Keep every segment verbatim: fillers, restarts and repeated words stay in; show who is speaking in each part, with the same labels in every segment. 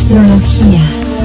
Speaker 1: Astrología.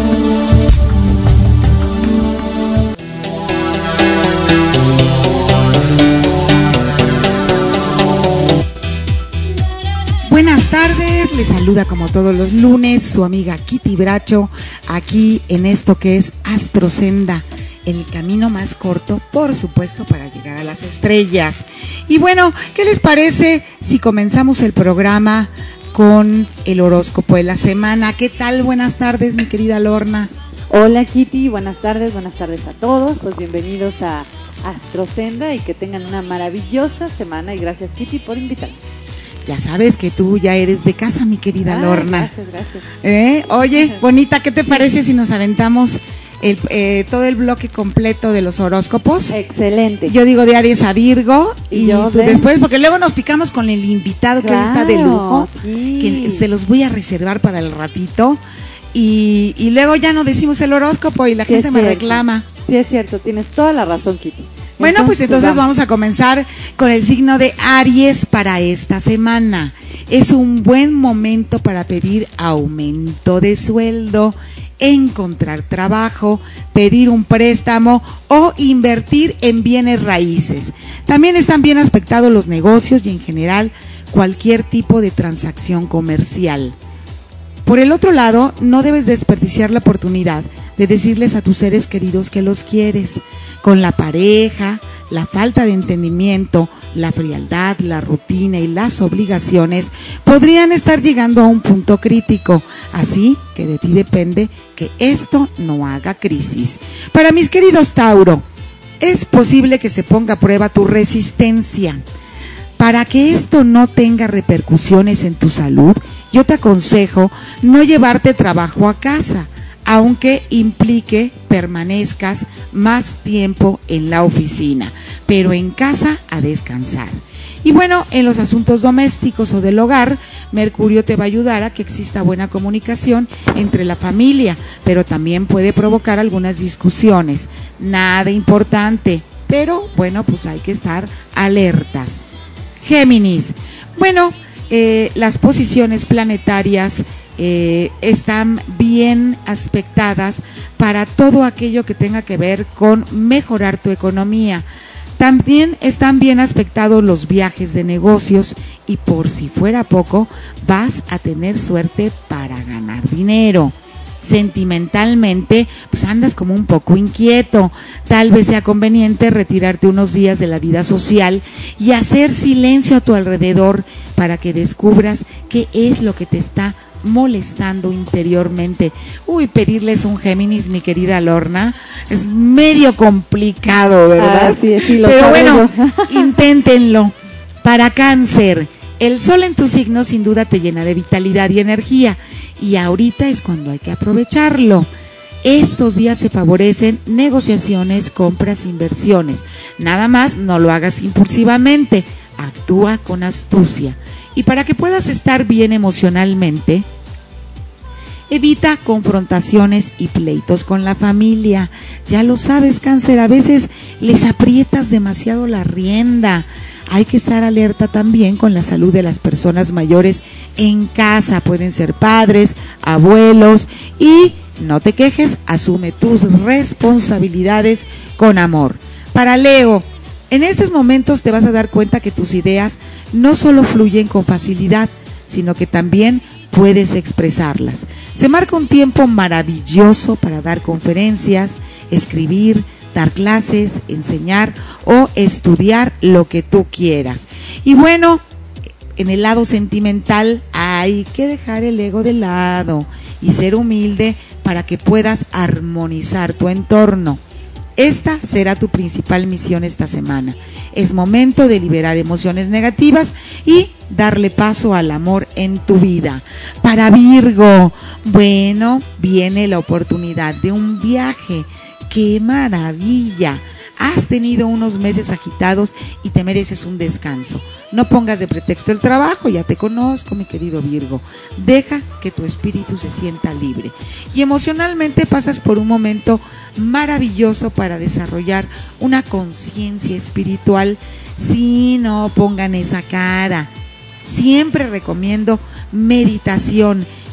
Speaker 1: Buenas tardes, les saluda como todos los lunes su amiga Kitty Bracho, aquí en esto que es Astrosenda, el camino más corto, por supuesto, para llegar a las estrellas. Y bueno, ¿qué les parece si comenzamos el programa con el horóscopo de la semana? ¿Qué tal? Buenas tardes, mi querida Lorna.
Speaker 2: Hola, Kitty, buenas tardes, buenas tardes a todos, pues bienvenidos a Astrosenda y que tengan una maravillosa semana y gracias, Kitty, por invitarme.
Speaker 1: Ya sabes que tú ya eres de casa, mi querida ah, Lorna.
Speaker 2: Gracias, gracias.
Speaker 1: ¿Eh? Oye, bonita, ¿qué te parece si nos aventamos el, eh, todo el bloque completo de los horóscopos?
Speaker 2: Excelente.
Speaker 1: Yo digo de Aries a Virgo y, y yo
Speaker 2: tú
Speaker 1: de... después, porque luego nos picamos con el invitado claro, que hoy está de lujo, sí. Que se los voy a reservar para el ratito y, y luego ya no decimos el horóscopo y la sí gente me reclama.
Speaker 2: Sí, es cierto, tienes toda la razón, Kitty.
Speaker 1: Bueno, entonces, pues entonces vamos. vamos a comenzar con el signo de Aries para esta semana. Es un buen momento para pedir aumento de sueldo, encontrar trabajo, pedir un préstamo o invertir en bienes raíces. También están bien aspectados los negocios y en general cualquier tipo de transacción comercial. Por el otro lado, no debes desperdiciar la oportunidad de decirles a tus seres queridos que los quieres. Con la pareja, la falta de entendimiento, la frialdad, la rutina y las obligaciones podrían estar llegando a un punto crítico, así que de ti depende que esto no haga crisis. Para mis queridos Tauro, es posible que se ponga a prueba tu resistencia. Para que esto no tenga repercusiones en tu salud, yo te aconsejo no llevarte trabajo a casa, aunque implique permanezcas más tiempo en la oficina, pero en casa a descansar. Y bueno, en los asuntos domésticos o del hogar, Mercurio te va a ayudar a que exista buena comunicación entre la familia, pero también puede provocar algunas discusiones. Nada importante, pero bueno, pues hay que estar alertas. Géminis, bueno, eh, las posiciones planetarias Eh, están bien aspectadas para todo aquello que tenga que ver con mejorar tu economía. También están bien aspectados los viajes de negocios y por si fuera poco, vas a tener suerte para ganar dinero. Sentimentalmente, pues andas como un poco inquieto. Tal vez sea conveniente retirarte unos días de la vida social y hacer silencio a tu alrededor para que descubras qué es lo que te está molestando interiormente. Uy, pedirles un Géminis, mi querida Lorna, es medio complicado, ¿verdad?
Speaker 2: Ah, sí, sí, lo
Speaker 1: Pero bueno,
Speaker 2: yo.
Speaker 1: inténtenlo. Para Cáncer, el sol en tu signo sin duda te llena de vitalidad y energía, y ahorita es cuando hay que aprovecharlo. Estos días se favorecen negociaciones, compras, inversiones. Nada más no lo hagas impulsivamente, actúa con astucia. Y para que puedas estar bien emocionalmente, evita confrontaciones y pleitos con la familia. Ya lo sabes, Cáncer, a veces les aprietas demasiado la rienda. Hay que estar alerta también con la salud de las personas mayores en casa. Pueden ser padres, abuelos y no te quejes, asume tus responsabilidades con amor. Para Leo, en estos momentos te vas a dar cuenta que tus ideas no solo fluyen con facilidad, sino que también puedes expresarlas. Se marca un tiempo maravilloso para dar conferencias, escribir, dar clases, enseñar o estudiar lo que tú quieras. Y bueno, en el lado sentimental hay que dejar el ego de lado y ser humilde para que puedas armonizar tu entorno. Esta será tu principal misión esta semana. Es momento de liberar emociones negativas y darle paso al amor en tu vida. Para Virgo, bueno, viene la oportunidad de un viaje. ¡Qué maravilla! Has tenido unos meses agitados y te mereces un descanso. No pongas de pretexto el trabajo, ya te conozco, mi querido Virgo. Deja que tu espíritu se sienta libre. Y emocionalmente pasas por un momento maravilloso para desarrollar una conciencia espiritual. Sí, no pongan esa cara. Siempre recomiendo meditación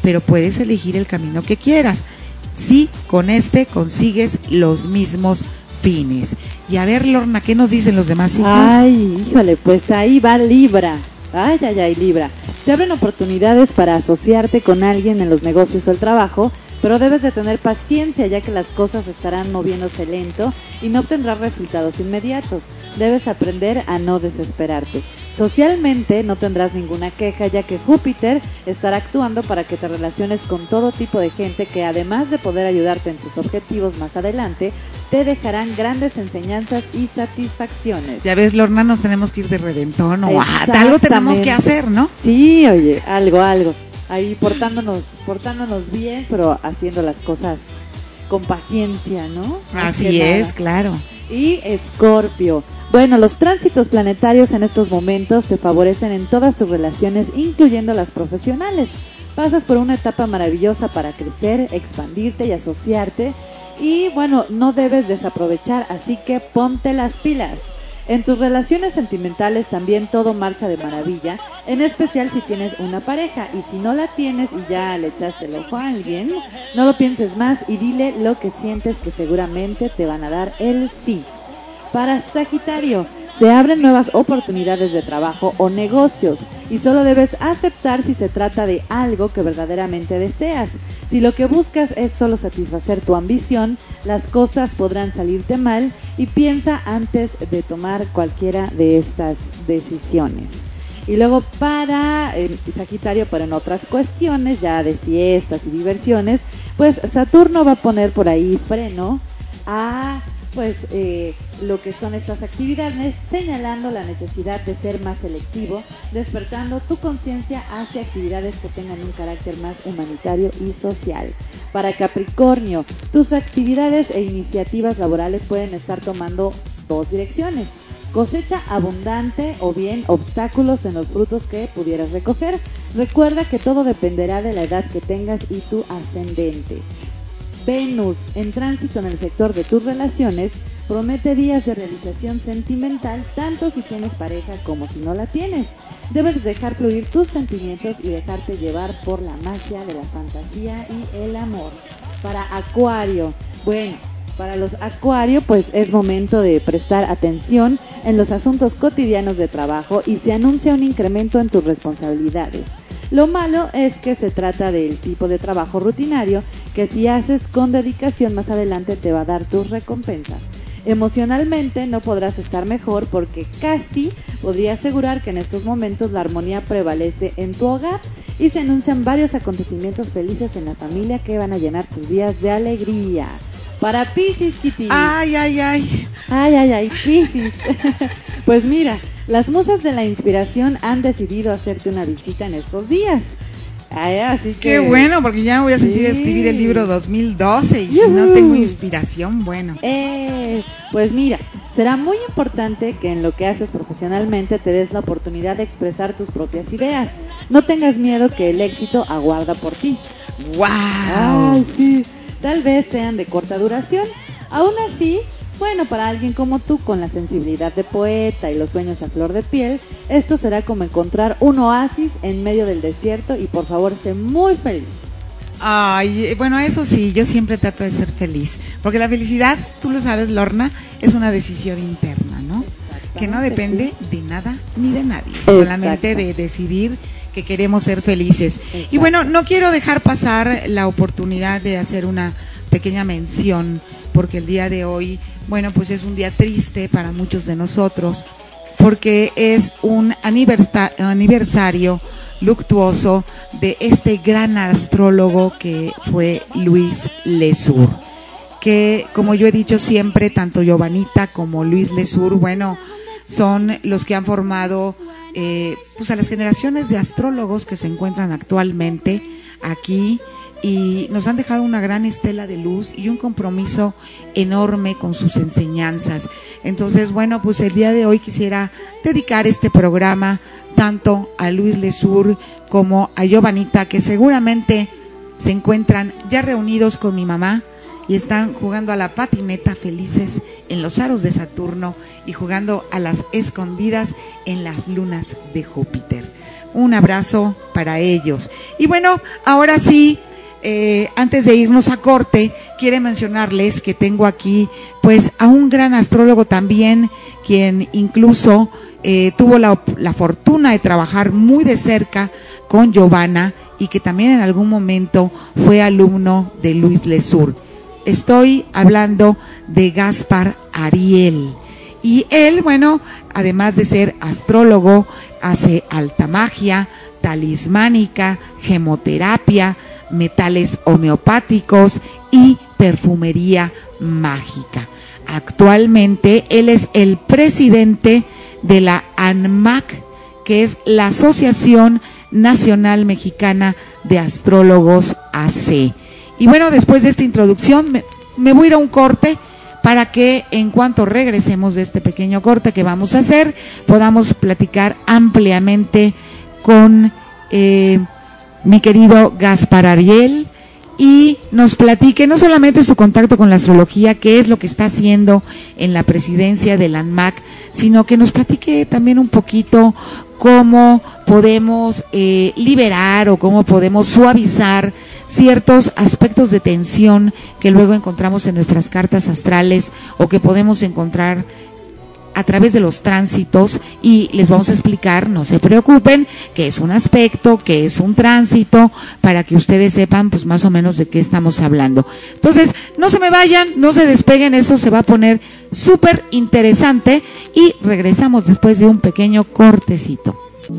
Speaker 1: pero puedes elegir el camino que quieras. Si con este consigues los mismos fines. Y a ver, Lorna, ¿qué nos dicen los demás signos?
Speaker 2: Ay, híjole, pues ahí va Libra. Ay, ay, ay, Libra. Se abren oportunidades para asociarte con alguien en los negocios o el trabajo, pero debes de tener paciencia, ya que las cosas estarán moviéndose lento y no obtendrás resultados inmediatos. Debes aprender a no desesperarte. Socialmente no tendrás ninguna queja, ya que Júpiter estará actuando para que te relaciones con todo tipo de gente que, además de poder ayudarte en tus objetivos más adelante, te dejarán grandes enseñanzas y satisfacciones.
Speaker 1: Ya ves, Lorna, nos tenemos que ir de reventón o algo tenemos que hacer, ¿no?
Speaker 2: Sí, oye, algo, algo. Ahí portándonos, portándonos bien, pero haciendo las cosas con paciencia, ¿no?
Speaker 1: Así es, claro.
Speaker 2: Y Escorpio. Bueno, los tránsitos planetarios en estos momentos te favorecen en todas tus relaciones, incluyendo las profesionales. Pasas por una etapa maravillosa para crecer, expandirte y asociarte. Y bueno, no debes desaprovechar, así que ponte las pilas. En tus relaciones sentimentales también todo marcha de maravilla, en especial si tienes una pareja. Y si no la tienes y ya le echaste el ojo a alguien, no lo pienses más y dile lo que sientes, que seguramente te van a dar el sí. Para Sagitario, se abren nuevas oportunidades de trabajo o negocios y solo debes aceptar si se trata de algo que verdaderamente deseas. Si lo que buscas es solo satisfacer tu ambición, las cosas podrán salirte mal y piensa antes de tomar cualquiera de estas decisiones. Y luego para eh, Sagitario, pero en otras cuestiones ya de fiestas y diversiones, pues Saturno va a poner por ahí freno a pues eh, lo que son estas actividades, señalando la necesidad de ser más selectivo, despertando tu conciencia hacia actividades que tengan un carácter más humanitario y social. Para Capricornio, tus actividades e iniciativas laborales pueden estar tomando dos direcciones: cosecha abundante o bien obstáculos en los frutos que pudieras recoger. Recuerda que todo dependerá de la edad que tengas y tu ascendente. Venus, en tránsito en el sector de tus relaciones, promete días de realización sentimental, tanto si tienes pareja como si no la tienes. Debes dejar fluir tus sentimientos y dejarte llevar por la magia de la fantasía y el amor. Para Acuario, bueno, para los Acuario, pues es momento de prestar atención en los asuntos cotidianos de trabajo y se anuncia un incremento en tus responsabilidades. Lo malo es que se trata del tipo de trabajo rutinario que si haces con dedicación más adelante te va a dar tus recompensas. Emocionalmente no podrás estar mejor porque casi podría asegurar que en estos momentos la armonía prevalece en tu hogar y se anuncian varios acontecimientos felices en la familia que van a llenar tus días de alegría. Para Piscis, Kitty.
Speaker 1: Ay, ay, ay.
Speaker 2: Ay, ay, ay, Piscis. Pues mira, las musas de la inspiración han decidido hacerte una visita en estos días. Ay, así que...
Speaker 1: Qué bueno, porque ya me voy a sentir
Speaker 2: sí.
Speaker 1: a escribir el libro dos mil doce y uh-huh. si no tengo inspiración, bueno.
Speaker 2: Eh, pues mira, será muy importante que en lo que haces profesionalmente te des la oportunidad de expresar tus propias ideas. No tengas miedo que el éxito aguarda por ti.
Speaker 1: ¡Wow!
Speaker 2: Ay, sí. Tal vez sean de corta duración. Aún así, bueno, para alguien como tú, con la sensibilidad de poeta y los sueños a flor de piel, esto será como encontrar un oasis en medio del desierto y por favor, sé muy feliz.
Speaker 1: Ay, bueno, eso sí, yo siempre trato de ser feliz, porque la felicidad, tú lo sabes, Lorna, es una decisión interna, ¿no? Que no depende sí. de nada ni de nadie, solamente de decidir que queremos ser felices. Exacto. Y bueno, no quiero dejar pasar la oportunidad de hacer una pequeña mención, porque el día de hoy, bueno, pues es un día triste para muchos de nosotros, porque es un aniversa- aniversario luctuoso de este gran astrólogo que fue Luis Lesur, que como yo he dicho siempre, tanto Giovanita como Luis Lesur, bueno, son los que han formado eh, pues a las generaciones de astrólogos que se encuentran actualmente aquí y nos han dejado una gran estela de luz y un compromiso enorme con sus enseñanzas. Entonces, bueno, pues el día de hoy quisiera dedicar este programa tanto a Luis Lesur como a Giovanita, que seguramente se encuentran ya reunidos con mi mamá y están jugando a la patineta felices en los aros de Saturno y jugando a las escondidas en las lunas de Júpiter. un abrazo para ellos. Y bueno, ahora sí, eh, antes de irnos a corte, quiero mencionarles que tengo aquí pues a un gran astrólogo también, quien incluso eh, tuvo la, la fortuna de trabajar muy de cerca con Giovanna y que también en algún momento fue alumno de Luis Lesur. Estoy hablando de Gaspar Ariel. Y él, bueno, además de ser astrólogo, hace alta magia, talismánica, gemoterapia, metales homeopáticos y perfumería mágica. Actualmente él es el presidente de la ANMAC, que es la Asociación Nacional Mexicana de Astrólogos A C. Y bueno, después de esta introducción me, me voy a ir a un corte para que en cuanto regresemos de este pequeño corte que vamos a hacer, podamos platicar ampliamente con eh, mi querido Gaspar Ariel y nos platique no solamente su contacto con la astrología, qué es lo que está haciendo en la presidencia del ANMAC, sino que nos platique también un poquito cómo podemos eh, liberar o cómo podemos suavizar ciertos aspectos de tensión que luego encontramos en nuestras cartas astrales o que podemos encontrar a través de los tránsitos, y les vamos a explicar, no se preocupen, qué es un aspecto, qué es un tránsito, para que ustedes sepan pues más o menos de qué estamos hablando. Entonces, no se me vayan, no se despeguen, eso se va a poner súper interesante y regresamos después de un pequeño cortecito.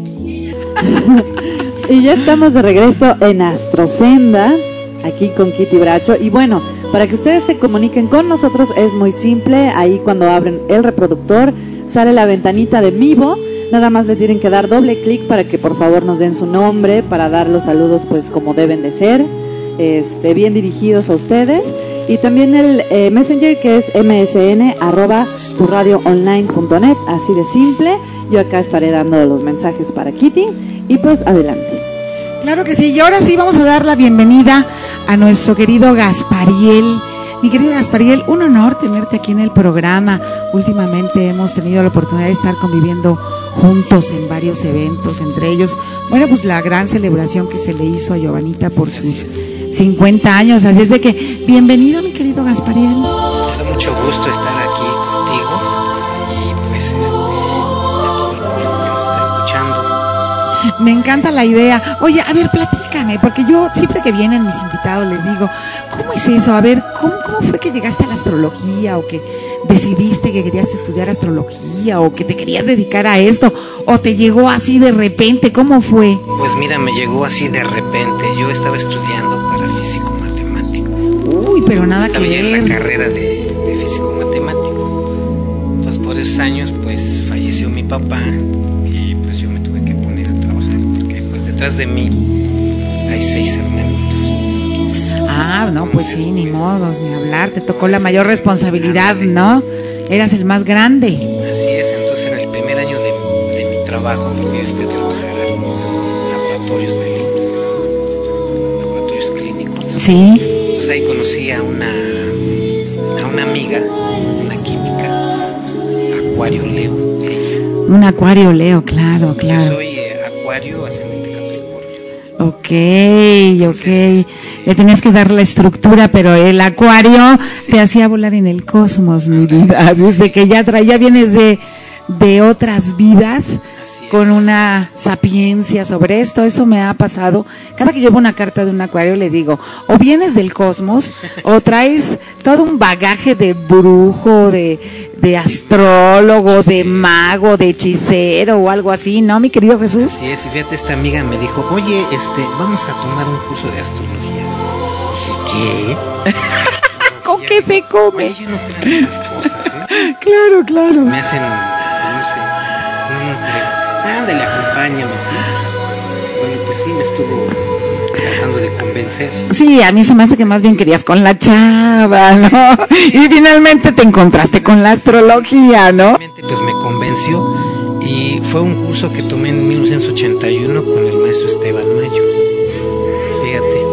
Speaker 2: Y ya estamos de regreso en Astrosenda, aquí con Kitty Bracho, y bueno, para que ustedes se comuniquen con nosotros es muy simple. Ahí cuando abren el reproductor sale la ventanita de vivo, nada más le tienen que dar doble clic para que por favor nos den su nombre, para dar los saludos pues como deben de ser, este, bien dirigidos a ustedes, y también el eh, messenger que es msn arroba tu radio online punto net, así de simple. Yo acá estaré dando los mensajes para Kitty y pues adelante.
Speaker 1: Claro que sí, y ahora sí vamos a dar la bienvenida a nuestro querido Gaspariel. Mi querido Gaspariel, un honor tenerte aquí en el programa. Últimamente hemos tenido la oportunidad de estar conviviendo juntos en varios eventos, entre ellos, bueno, pues la gran celebración que se le hizo a Giovanita por sus cincuenta años. Así es de que, bienvenido mi querido Gaspariel.
Speaker 3: Me da mucho gusto estar aquí contigo y pues este, todo el público que nos está escuchando.
Speaker 1: Me encanta la idea. Oye, a ver, platícame, porque yo siempre que vienen mis invitados les digo, ¿cómo es eso? A ver, ¿cómo, cómo fue que llegaste a la astrología o que decidiste que querías estudiar astrología o que te querías dedicar a esto o te llegó así de repente? ¿Cómo fue?
Speaker 3: Pues mira, me llegó así de repente. Yo estaba estudiando para físico matemático.
Speaker 1: Uy, pero nada que ver.
Speaker 3: Estaba ya en la carrera de, de físico matemático. Entonces por esos años pues falleció mi papá y pues yo me tuve que poner a trabajar porque pues detrás de mí hay seis hermanitos.
Speaker 1: Ah, no, pues sí, ni modos, ni hablar, te tocó la mayor responsabilidad, ¿no? Eras el más grande.
Speaker 3: Así es, entonces en el primer año de, de mi trabajo, porque yo fui a trabajar en laboratorios del I M S S, laboratorios clínicos.
Speaker 1: Sí.
Speaker 3: Pues ahí conocí a una, a una amiga, una química, Acuario Leo, ella.
Speaker 1: Un Acuario Leo, claro, claro.
Speaker 3: Yo soy eh, Acuario ascendente Capricornio.
Speaker 1: Ok, ok. Entonces, le tenías que dar la estructura, pero el Acuario sí te hacía volar en el cosmos, mi vida. Desde que ya traía, vienes de, de otras vidas con una sapiencia sobre esto. Eso me ha pasado. Cada que llevo una carta de un Acuario le digo, o vienes del cosmos, o traes todo un bagaje de brujo, de, de astrólogo, de mago, de hechicero o algo así, ¿no, mi querido Jesús?
Speaker 3: Así es, y fíjate, esta amiga me dijo, oye, este, vamos a tomar un curso de astrología. ¿Qué?
Speaker 1: ¿Con qué se come?
Speaker 3: Oye, yo no creo esas cosas, ¿eh?
Speaker 1: Claro, claro.
Speaker 3: Me hacen, no sé, no, no creo. Ándale, acompáñame, ¿sí? Bueno, pues sí, me estuvo tratando de convencer.
Speaker 1: Sí, a mí se me hace que más bien querías con la chava, ¿no? Y finalmente te encontraste con la astrología, ¿no?
Speaker 3: Pues me convenció y fue un curso que tomé en mil novecientos ochenta y uno con el maestro Esteban Mayo. Fíjate.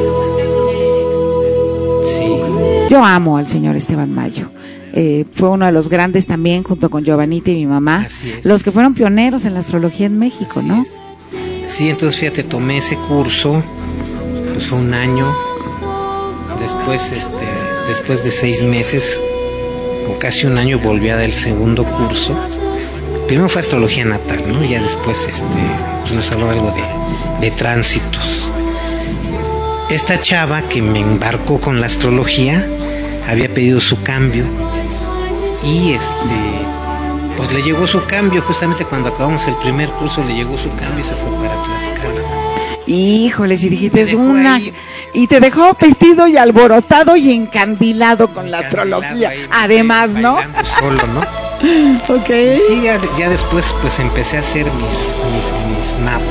Speaker 1: Yo amo al señor Esteban Mayo. Eh, fue uno de los grandes también, junto con Giovanita y mi mamá, los que fueron pioneros en la astrología en México,
Speaker 3: Así
Speaker 1: ¿no?
Speaker 3: Es. Sí, entonces fíjate, tomé ese curso, pues fue un año. Después, este, después de seis meses, o casi un año, volví a dar el segundo curso. Primero fue astrología natal, ¿no? Y ya después este, nos habló algo de, de tránsitos. Esta chava que me embarcó con la astrología había pedido su cambio y este, pues le llegó su cambio justamente cuando acabamos el primer curso, le llegó su cambio y se fue para Tlaxcala.
Speaker 1: Híjole, si dijiste es una ahí, y te dejó vestido y alborotado y encandilado con encandilado la astrología, ahí, además, ¿no?
Speaker 3: Solo, ¿no?
Speaker 1: Okay.
Speaker 3: Y sí, ya, ya después pues empecé a hacer mis, mis, mis mapas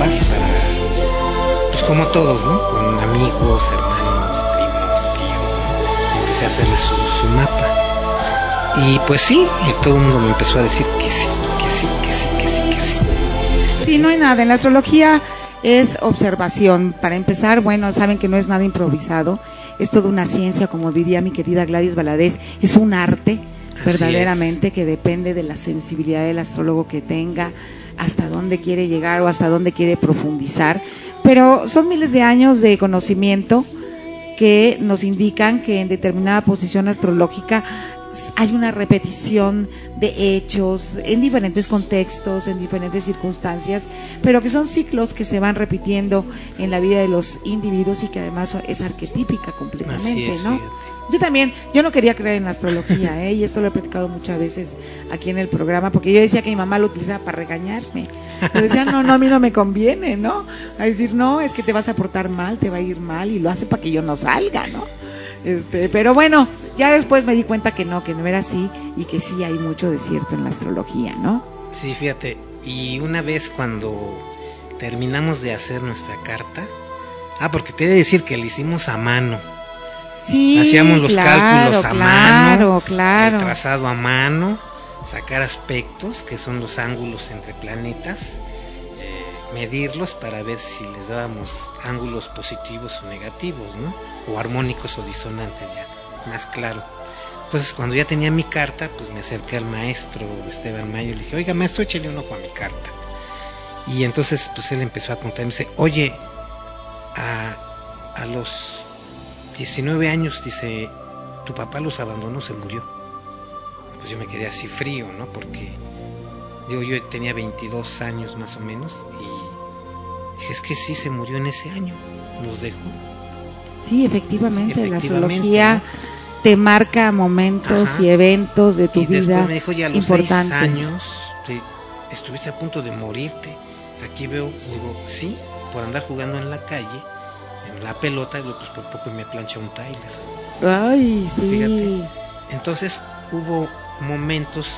Speaker 3: para, pues como todos, ¿no? Con amigos, hermanos, primos, tíos, ¿no? Empecé a hacerles su, su mapa. Y pues sí, y todo el mundo me empezó a decir que sí, que sí, que sí, que sí, que sí.
Speaker 1: Sí, no hay nada. En la astrología es observación. Para empezar, bueno, saben que no es nada improvisado. Es toda una ciencia, como diría mi querida Gladys Valadez. Es un arte, verdaderamente, que depende de la sensibilidad del astrólogo que tenga, hasta dónde quiere llegar o hasta dónde quiere profundizar. Pero son miles de años de conocimiento que nos indican que en determinada posición astrológica hay una repetición de hechos en diferentes contextos, en diferentes circunstancias, pero que son ciclos que se van repitiendo en la vida de los individuos y que además es arquetípica completamente, es, ¿no? Fíjate. Yo también, yo no quería creer en la astrología, ¿eh? Y esto lo he platicado muchas veces aquí en el programa, porque yo decía que mi mamá lo utilizaba para regañarme. Yo decía, no, no, a mí no me conviene, ¿no? A decir, no, es que te vas a portar mal, te va a ir mal, y lo hace para que yo no salga, ¿no? Este, pero bueno, ya después me di cuenta que no, que no era así y que sí hay mucho de cierto en la astrología, ¿no?
Speaker 3: Sí, fíjate, y una vez cuando terminamos de hacer nuestra carta, ah, porque te he de decir que la hicimos a mano.
Speaker 1: Sí,
Speaker 3: hacíamos los
Speaker 1: claro,
Speaker 3: cálculos a
Speaker 1: claro,
Speaker 3: mano,
Speaker 1: claro.
Speaker 3: el trazado a mano, sacar aspectos, que son los ángulos entre planetas, medirlos para ver si les dábamos ángulos positivos o negativos, ¿no? O armónicos o disonantes, ya, más claro. Entonces, cuando ya tenía mi carta, pues me acerqué al maestro Esteban Mayo y le dije, oiga, maestro, échale un ojo a mi carta. Y entonces, pues él empezó a contar, me dice, oye, a, a los diecinueve años, dice, tu papá los abandonó, se murió. Pues yo me quedé así frío, ¿no? Porque digo, yo tenía veintidós años más o menos y dije, es que sí, se murió en ese año, nos dejó.
Speaker 1: Sí, efectivamente, sí, efectivamente, la astrología, ¿no?, te marca momentos, ajá, y eventos de tu
Speaker 3: y
Speaker 1: vida
Speaker 3: después me dijo, ya a los
Speaker 1: importantes.
Speaker 3: seis años te, estuviste a punto de morirte. Aquí veo, digo, sí, por andar jugando en la calle, en la pelota, digo, pues por poco me plancha un Tyler.
Speaker 1: Ay, sí.
Speaker 3: Fíjate. Entonces hubo momentos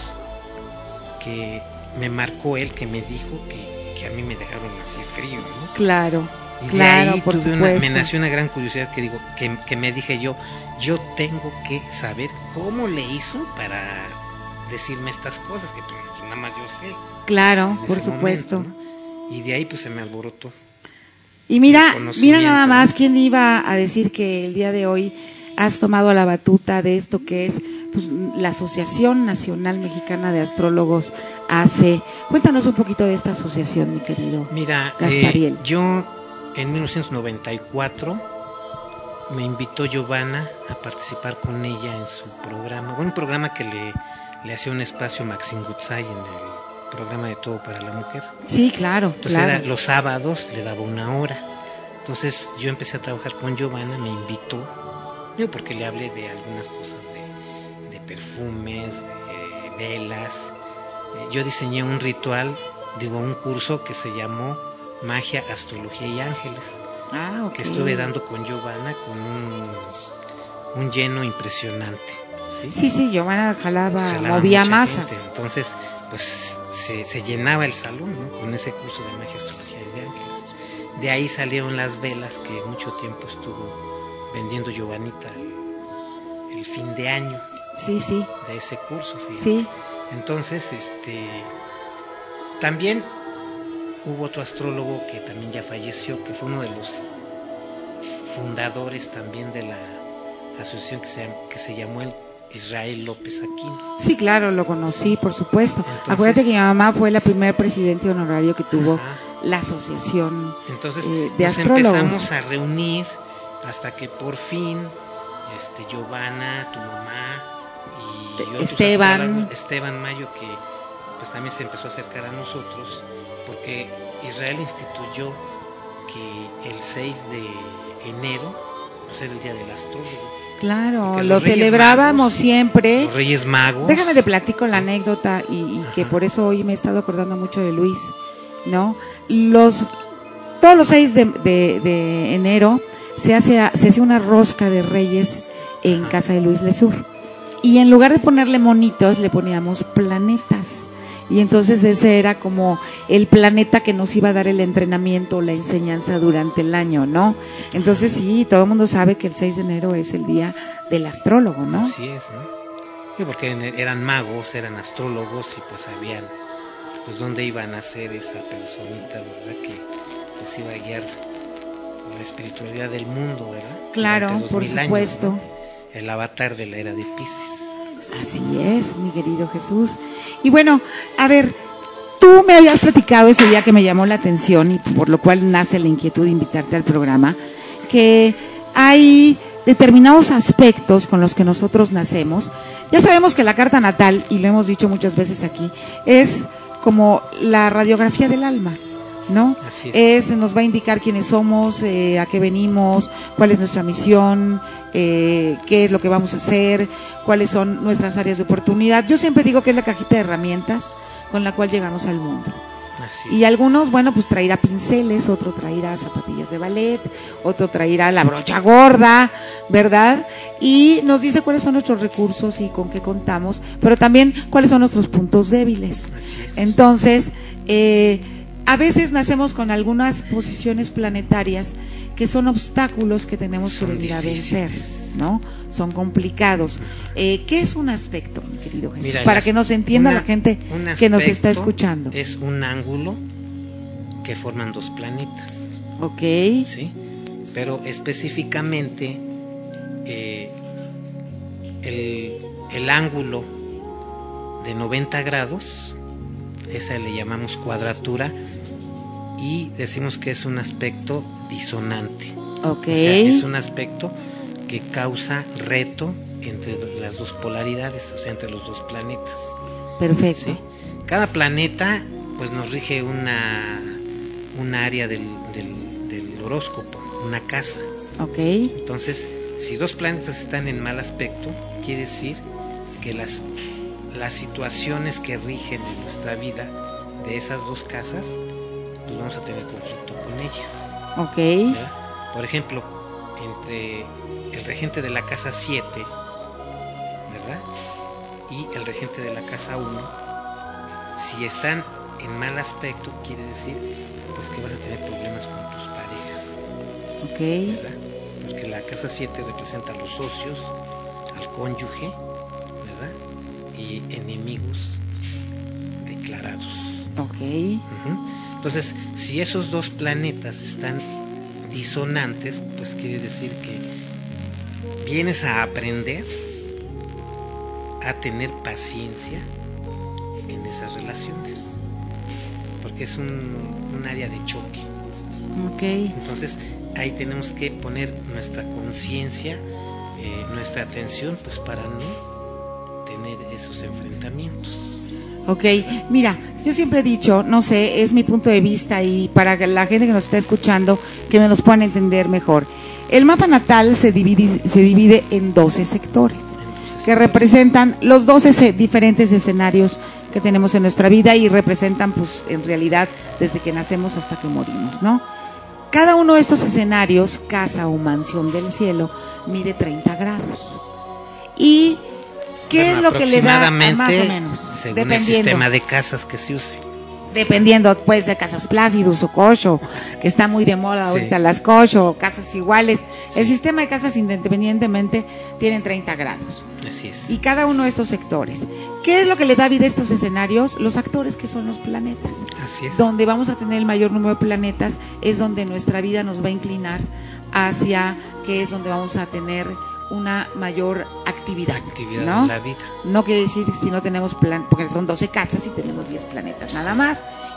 Speaker 3: que me marcó él, que me dijo que, que a mí me dejaron así frío, ¿no?
Speaker 1: Claro,
Speaker 3: y
Speaker 1: claro,
Speaker 3: de ahí
Speaker 1: por
Speaker 3: tuve
Speaker 1: supuesto.
Speaker 3: Una, me nació una gran curiosidad que digo, que, que me dije yo, yo tengo que saber cómo le hizo para decirme estas cosas, que pues, nada más yo sé.
Speaker 1: Claro, por supuesto.
Speaker 3: Momento, ¿no? Y de ahí pues se me alborotó.
Speaker 1: Y mira, mira nada más, ¿quién iba a decir que el día de hoy has tomado la batuta de esto que es pues, la Asociación Nacional Mexicana de Astrólogos, A C? Cuéntanos un poquito de esta asociación, mi querido
Speaker 3: Mira,
Speaker 1: Gaspariel.
Speaker 3: Eh, yo en mil novecientos noventa y cuatro me invitó Giovanna a participar con ella en su programa, un programa que le, le hacía un espacio a Maxim Gutzai en el programa de Todo para la Mujer.
Speaker 1: Sí, claro.
Speaker 3: Entonces
Speaker 1: claro.
Speaker 3: Era, los sábados le daba una hora. Entonces yo empecé a trabajar con Giovanna, me invitó, yo porque le hablé de algunas cosas de, de perfumes, de velas. Yo diseñé un ritual, digo, un curso que se llamó Magia, Astrología y Ángeles.
Speaker 1: Ah, okay.
Speaker 3: Que estuve dando con Giovanna con un, un lleno impresionante. Sí,
Speaker 1: sí, sí, Giovanna jalaba,
Speaker 3: jalaba
Speaker 1: movía masas.
Speaker 3: Gente. Entonces, pues se, se llenaba el salón, ¿no?, con ese curso de Magia, Astrología y de Ángeles. De ahí salieron las velas que mucho tiempo estuvo vendiendo Giovannita el, el fin de año.
Speaker 1: Sí, sí.
Speaker 3: De ese curso, fíjate.
Speaker 1: Sí.
Speaker 3: Entonces, este, también hubo otro astrólogo que también ya falleció, que fue uno de los fundadores también de la asociación que se, que se llamó el Israel López Aquino.
Speaker 1: Sí, claro, lo conocí, por supuesto. Entonces, acuérdate que mi mamá fue la primer presidente honorario que tuvo, ajá, la asociación
Speaker 3: Entonces,
Speaker 1: eh, de
Speaker 3: nos
Speaker 1: astrólogos.
Speaker 3: empezamos a reunir hasta que por fin este Giovanna, tu mamá y otros
Speaker 1: Esteban.
Speaker 3: astrólogos, Esteban Mayo, que pues también se empezó a acercar a nosotros, porque Israel instituyó que el seis de enero pues era el día del astrólogo.
Speaker 1: Claro,
Speaker 3: Porque
Speaker 1: lo
Speaker 3: los Reyes
Speaker 1: celebrábamos
Speaker 3: Magos,
Speaker 1: siempre.
Speaker 3: Los Reyes Magos.
Speaker 1: Déjame te platico
Speaker 3: Sí.
Speaker 1: la anécdota y, y que
Speaker 3: Ajá.
Speaker 1: por eso hoy me he estado acordando mucho de Luis, ¿no? Los todos los seis de, de, de enero se hace se hace una rosca de Reyes en
Speaker 3: Ajá.
Speaker 1: casa de Luis Lesur y en lugar de ponerle monitos le poníamos planetas. Y entonces ese era como el planeta que nos iba a dar el entrenamiento, la enseñanza durante el año, ¿no? Entonces sí, todo el mundo sabe que el seis de enero es el día del astrólogo, ¿no?
Speaker 3: Así es, ¿no? Sí, porque eran magos, eran astrólogos y pues sabían pues dónde iban a ser esa personita, ¿verdad? Que pues iba a guiar la espiritualidad del mundo, ¿verdad?
Speaker 1: Claro,
Speaker 3: Durante dos
Speaker 1: por
Speaker 3: mil años,
Speaker 1: supuesto.
Speaker 3: ¿no? El avatar de la era de Piscis.
Speaker 1: Así es, mi querido Jesús. Y bueno, a ver, tú me habías platicado ese día que me llamó la atención y por lo cual nace la inquietud de invitarte al programa, que hay determinados aspectos con los que nosotros nacemos. Ya sabemos que la carta natal, y lo hemos dicho muchas veces aquí, es como la radiografía del alma, ¿no?
Speaker 3: Así es.
Speaker 1: Es, nos va a indicar quiénes somos, eh, a qué venimos, cuál es nuestra misión, eh, qué es lo que vamos a hacer, cuáles son nuestras áreas de oportunidad. Yo siempre digo que es la cajita de herramientas con la cual llegamos al mundo.
Speaker 3: Así
Speaker 1: Y
Speaker 3: es.
Speaker 1: algunos, bueno, pues traerá pinceles, otro traerá zapatillas de ballet, otro traerá la brocha gorda, ¿verdad? Y nos dice cuáles son nuestros recursos y con qué contamos, pero también cuáles son nuestros puntos débiles.
Speaker 3: Así es.
Speaker 1: Entonces, eh, a veces nacemos con algunas posiciones planetarias que son obstáculos que tenemos que
Speaker 3: Son
Speaker 1: venir a vencer,
Speaker 3: difíciles.
Speaker 1: ¿no? Son complicados. Eh, ¿Qué es un aspecto, mi querido Jesús?
Speaker 3: Mira,
Speaker 1: Para
Speaker 3: las-
Speaker 1: que nos entienda
Speaker 3: una-
Speaker 1: la gente
Speaker 3: un
Speaker 1: que nos está
Speaker 3: aspecto
Speaker 1: escuchando.
Speaker 3: Es un ángulo que forman dos planetas,
Speaker 1: Ok,
Speaker 3: ¿sí? Pero específicamente eh, el, el ángulo de noventa grados, esa le llamamos cuadratura, y decimos que es un aspecto disonante.
Speaker 1: ok.
Speaker 3: O sea, es un aspecto que causa reto entre las dos polaridades, o sea, entre los dos planetas.
Speaker 1: Perfecto.
Speaker 3: ¿Sí? Cada planeta pues nos rige una, una área del, del, del horóscopo, una casa.
Speaker 1: Ok,
Speaker 3: Entonces, si dos planetas están en mal aspecto, quiere decir que las, las situaciones que rigen en nuestra vida de esas dos casas, pues vamos a tener conflicto con ellas.
Speaker 1: ok,
Speaker 3: ¿verdad? Por ejemplo, entre el regente de la casa siete, ¿verdad? Y el regente de la casa uno, si están en mal aspecto, quiere decir pues que vas a tener problemas con tus parejas,
Speaker 1: ok,
Speaker 3: ¿verdad? Porque la casa siete representa a los socios, al cónyuge, ¿verdad? Y enemigos declarados.
Speaker 1: ok,
Speaker 3: Ujú. Entonces, si esos dos planetas están disonantes, pues quiere decir que vienes a aprender a tener paciencia en esas relaciones, porque es un, un área de choque.
Speaker 1: ok.
Speaker 3: Entonces, ahí tenemos que poner nuestra conciencia, eh, nuestra atención, pues para no tener esos enfrentamientos.
Speaker 1: Ok, mira, yo siempre he dicho, no sé, es mi punto de vista y para que la gente que nos está escuchando, que me nos puedan entender mejor. El mapa natal se divide, se divide en doce sectores,
Speaker 3: Entonces,
Speaker 1: que representan los doce se- diferentes escenarios que tenemos en nuestra vida y representan, pues, en realidad, desde que nacemos hasta que morimos, ¿no? Cada uno de estos escenarios, casa o mansión del cielo, mide treinta grados. ¿Y qué
Speaker 3: bueno,
Speaker 1: es lo que le da,
Speaker 3: aproximadamente,
Speaker 1: más o menos?
Speaker 3: según el
Speaker 1: Dependiendo.
Speaker 3: sistema de casas que se use.
Speaker 1: Dependiendo, pues, de casas Plácidos o Cocho, que está muy de moda
Speaker 3: Sí.
Speaker 1: ahorita las Cocho, casas iguales. El
Speaker 3: Sí.
Speaker 1: sistema de casas independientemente tienen treinta grados.
Speaker 3: Así es.
Speaker 1: Y cada uno de estos sectores. ¿Qué es lo que le da vida a estos escenarios? Los actores que son los planetas.
Speaker 3: Así es.
Speaker 1: Donde vamos a tener el mayor número de planetas es donde nuestra vida nos va a inclinar hacia que es donde vamos a tener una mayor actividad,
Speaker 3: Actividad
Speaker 1: ¿no?
Speaker 3: en la vida.
Speaker 1: No quiere decir si no tenemos plan, porque son doce casas y tenemos diez planetas nada más.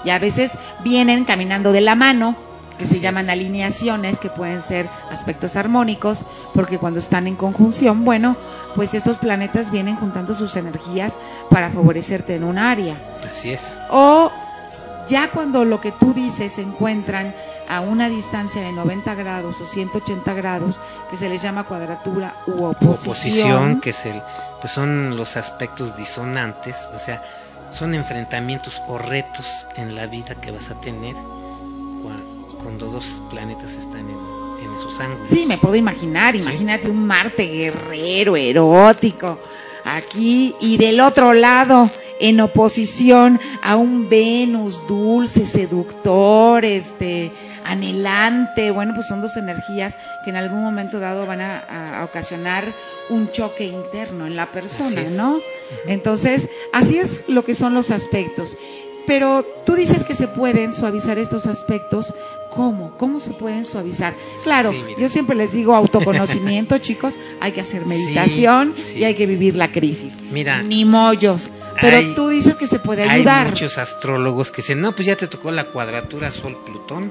Speaker 1: y a veces vienen caminando de la mano, que se
Speaker 3: Así
Speaker 1: llaman
Speaker 3: es.
Speaker 1: alineaciones, que pueden ser aspectos armónicos, porque cuando están en conjunción, bueno, pues estos planetas vienen juntando sus energías para favorecerte en un área.
Speaker 3: Así es.
Speaker 1: O ya cuando lo que tú dices se encuentran a una distancia de noventa grados o ciento ochenta grados, que se les llama cuadratura u oposición.
Speaker 3: Oposición, que es el, pues son los aspectos disonantes, o sea, son enfrentamientos o retos en la vida que vas a tener cuando dos planetas están en, en esos ángulos.
Speaker 1: Sí, me puedo imaginar,
Speaker 3: Sí.
Speaker 1: imagínate un Marte guerrero, erótico, aquí, y del otro lado, en oposición a un Venus dulce, seductor, este, anhelante. Bueno, pues son dos energías que en algún momento dado van a, a ocasionar un choque interno en la persona,
Speaker 3: Así es.
Speaker 1: ¿no? Entonces, así es lo que son los aspectos. Pero tú dices que se pueden suavizar estos aspectos. ¿Cómo? ¿Cómo se pueden suavizar? Claro,
Speaker 3: Sí, mira.
Speaker 1: yo siempre les digo autoconocimiento, chicos, hay que hacer meditación
Speaker 3: Sí, sí.
Speaker 1: y hay que vivir la crisis.
Speaker 3: Mira,
Speaker 1: Ni mollos. Pero
Speaker 3: hay-
Speaker 1: tú dices que se puede
Speaker 3: Hay
Speaker 1: ayudar.
Speaker 3: muchos astrólogos que dicen, no, pues ya te tocó la cuadratura Sol-Plutón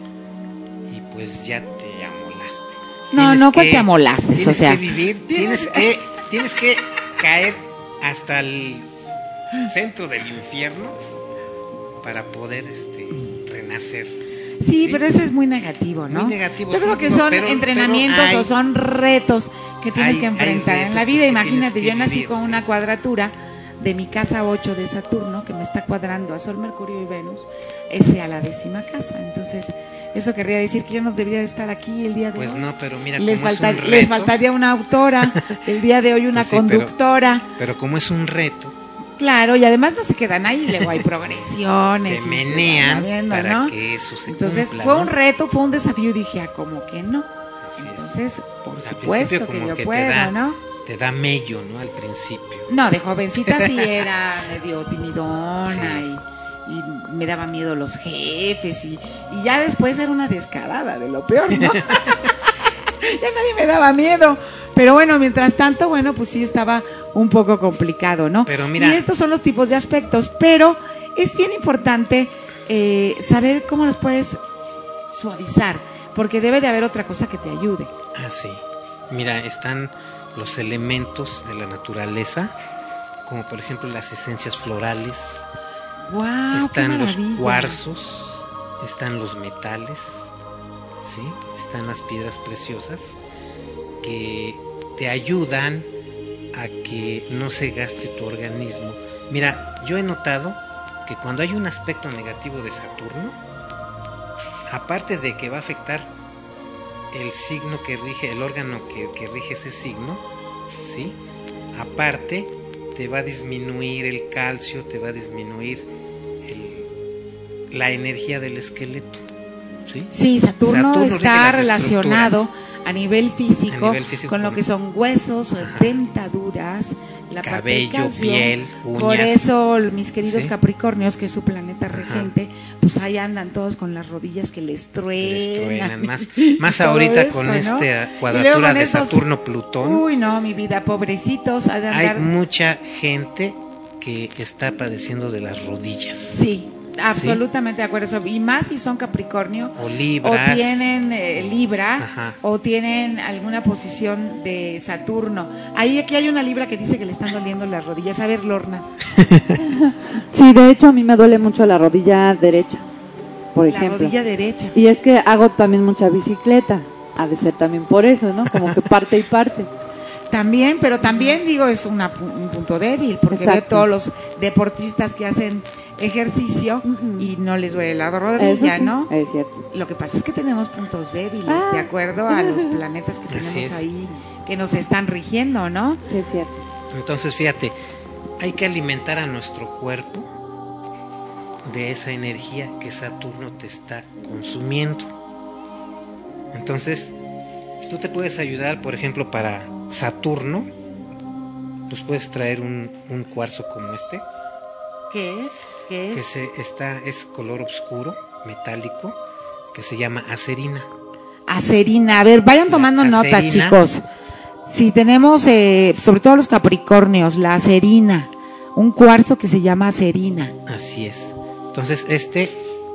Speaker 3: y pues ya te amolaste.
Speaker 1: No,
Speaker 3: Tienes
Speaker 1: no, ¿cuál
Speaker 3: que-
Speaker 1: te amolaste?
Speaker 3: Tienes
Speaker 1: O sea,
Speaker 3: que vivir, tienes que, tienes que caer hasta el centro del infierno para poder este renacer.
Speaker 1: Sí, pero eso es muy negativo, ¿no?
Speaker 3: Muy negativo,
Speaker 1: Yo
Speaker 3: sí,
Speaker 1: creo que
Speaker 3: digo,
Speaker 1: son
Speaker 3: pero-
Speaker 1: entrenamientos
Speaker 3: pero hay-
Speaker 1: o son retos que tienes
Speaker 3: hay-
Speaker 1: que
Speaker 3: hay
Speaker 1: enfrentar en
Speaker 3: retos,
Speaker 1: la
Speaker 3: pues,
Speaker 1: vida.
Speaker 3: que
Speaker 1: Imagínate,
Speaker 3: tienes
Speaker 1: yo
Speaker 3: que
Speaker 1: nací
Speaker 3: vivir,
Speaker 1: con
Speaker 3: sí.
Speaker 1: una cuadratura de mi casa ocho de Saturno que me está cuadrando a Sol, Mercurio y Venus, ese a la décima casa. Entonces, eso querría decir que yo no debería de estar aquí el día de
Speaker 3: Pues
Speaker 1: hoy.
Speaker 3: no, pero mira,
Speaker 1: les,
Speaker 3: como
Speaker 1: faltar-
Speaker 3: es un
Speaker 1: les
Speaker 3: reto,
Speaker 1: faltaría una autora, el día de hoy una
Speaker 3: Pues sí, pero-
Speaker 1: conductora.
Speaker 3: pero como es un reto,
Speaker 1: Claro, y además no se quedan ahí, luego hay progresiones.
Speaker 3: te
Speaker 1: y se
Speaker 3: menean
Speaker 1: van viendo,
Speaker 3: para
Speaker 1: ¿no?
Speaker 3: que eso se
Speaker 1: Entonces
Speaker 3: cumpla,
Speaker 1: fue
Speaker 3: ¿no?
Speaker 1: un reto, fue un desafío y dije, ah, ¿cómo que no?
Speaker 3: Así es.
Speaker 1: Entonces, por
Speaker 3: Al
Speaker 1: supuesto
Speaker 3: principio
Speaker 1: que
Speaker 3: como
Speaker 1: yo
Speaker 3: que te
Speaker 1: puedo,
Speaker 3: da-
Speaker 1: ¿no?
Speaker 3: Te da mello, ¿no? Al principio.
Speaker 1: No, de jovencita sí era medio timidona
Speaker 3: Sí.
Speaker 1: y, y me daba miedo los jefes y, y ya después era una descarada de lo peor, ¿no? Ya nadie me daba miedo. Pero bueno, mientras tanto, bueno, pues sí estaba un poco complicado, ¿no?
Speaker 3: Pero mira-
Speaker 1: Y estos son los tipos de aspectos, pero es bien importante eh, saber cómo los puedes suavizar, porque debe de haber otra cosa que te ayude.
Speaker 3: Ah, sí. Mira, están los elementos de la naturaleza, como por ejemplo las esencias florales,
Speaker 1: ¡Wow!
Speaker 3: están los
Speaker 1: ¡Qué maravilla!
Speaker 3: cuarzos, están los metales, ¿sí? Están las piedras preciosas que te ayudan a que no se gaste tu organismo. Mira, yo he notado que cuando hay un aspecto negativo de Saturno, aparte de que va a afectar el signo que rige, el órgano que, que rige ese signo, ¿sí? Aparte, te va a disminuir el calcio, te va a disminuir el- la energía del esqueleto, ¿sí?
Speaker 1: Sí, Saturno,
Speaker 3: Saturno rige
Speaker 1: está
Speaker 3: las
Speaker 1: relacionado
Speaker 3: estructuras.
Speaker 1: a nivel físico,
Speaker 3: A nivel físico
Speaker 1: con lo
Speaker 3: con-
Speaker 1: que son huesos,
Speaker 3: Ajá.
Speaker 1: dentaduras, la parte del
Speaker 3: Cabello,
Speaker 1: calcio.
Speaker 3: piel, uñas.
Speaker 1: Por eso mis queridos
Speaker 3: Sí.
Speaker 1: Capricornios, que es su planeta
Speaker 3: Ajá.
Speaker 1: regente, pues ahí andan todos con las rodillas que les truenan.
Speaker 3: Les truenan, más,
Speaker 1: y
Speaker 3: más
Speaker 1: todo
Speaker 3: ahorita
Speaker 1: eso,
Speaker 3: con
Speaker 1: ¿no?
Speaker 3: esta
Speaker 1: Y luego
Speaker 3: cuadratura
Speaker 1: con
Speaker 3: de
Speaker 1: esos-
Speaker 3: Saturno-Plutón.
Speaker 1: Uy, no, mi vida, pobrecitos, ha de
Speaker 3: Hay
Speaker 1: andar.
Speaker 3: mucha gente que está padeciendo de las rodillas.
Speaker 1: Sí, absolutamente de acuerdo. Eso. Y más si son Capricornio.
Speaker 3: O libras.
Speaker 1: O tienen eh, Libra.
Speaker 3: Ajá.
Speaker 1: O tienen alguna posición de Saturno. Ahí aquí hay una Libra que dice que le están doliendo las rodillas. A ver, Lorna.
Speaker 2: Sí, de hecho a mí me duele mucho la rodilla derecha, por
Speaker 1: La
Speaker 2: ejemplo.
Speaker 1: rodilla derecha.
Speaker 2: Y es que hago también mucha bicicleta. Ha de ser también por eso, ¿no? Como que parte y parte.
Speaker 1: También, pero también digo, es una, pu- un punto débil. Porque veo
Speaker 2: Exacto.
Speaker 1: todos los deportistas que hacen ejercicio
Speaker 2: Ujú.
Speaker 1: y no les duele la
Speaker 2: Eso
Speaker 1: rodilla,
Speaker 2: sí,
Speaker 1: ¿no?
Speaker 2: es cierto.
Speaker 1: Lo que pasa es que tenemos puntos débiles,
Speaker 2: Ah.
Speaker 1: de acuerdo a los planetas que
Speaker 3: Así
Speaker 1: tenemos
Speaker 3: es.
Speaker 1: ahí, que nos están rigiendo, ¿no?
Speaker 2: Sí, es cierto.
Speaker 3: Entonces, fíjate, hay que alimentar a nuestro cuerpo de esa energía que Saturno te está consumiendo. Entonces, tú te puedes ayudar, por ejemplo, para Saturno, pues puedes traer un, un cuarzo como este,
Speaker 1: ¿Qué es? ¿Qué
Speaker 3: que
Speaker 1: es?
Speaker 3: se, está, es color oscuro, metálico, que se llama acerina.
Speaker 1: Acerina. A ver, vayan tomando
Speaker 3: La
Speaker 1: nota,
Speaker 3: acerina.
Speaker 1: chicos. Si tenemos, eh, sobre todo los Capricornios, la acerina, un cuarzo que se llama acerina.
Speaker 3: Así es. Entonces este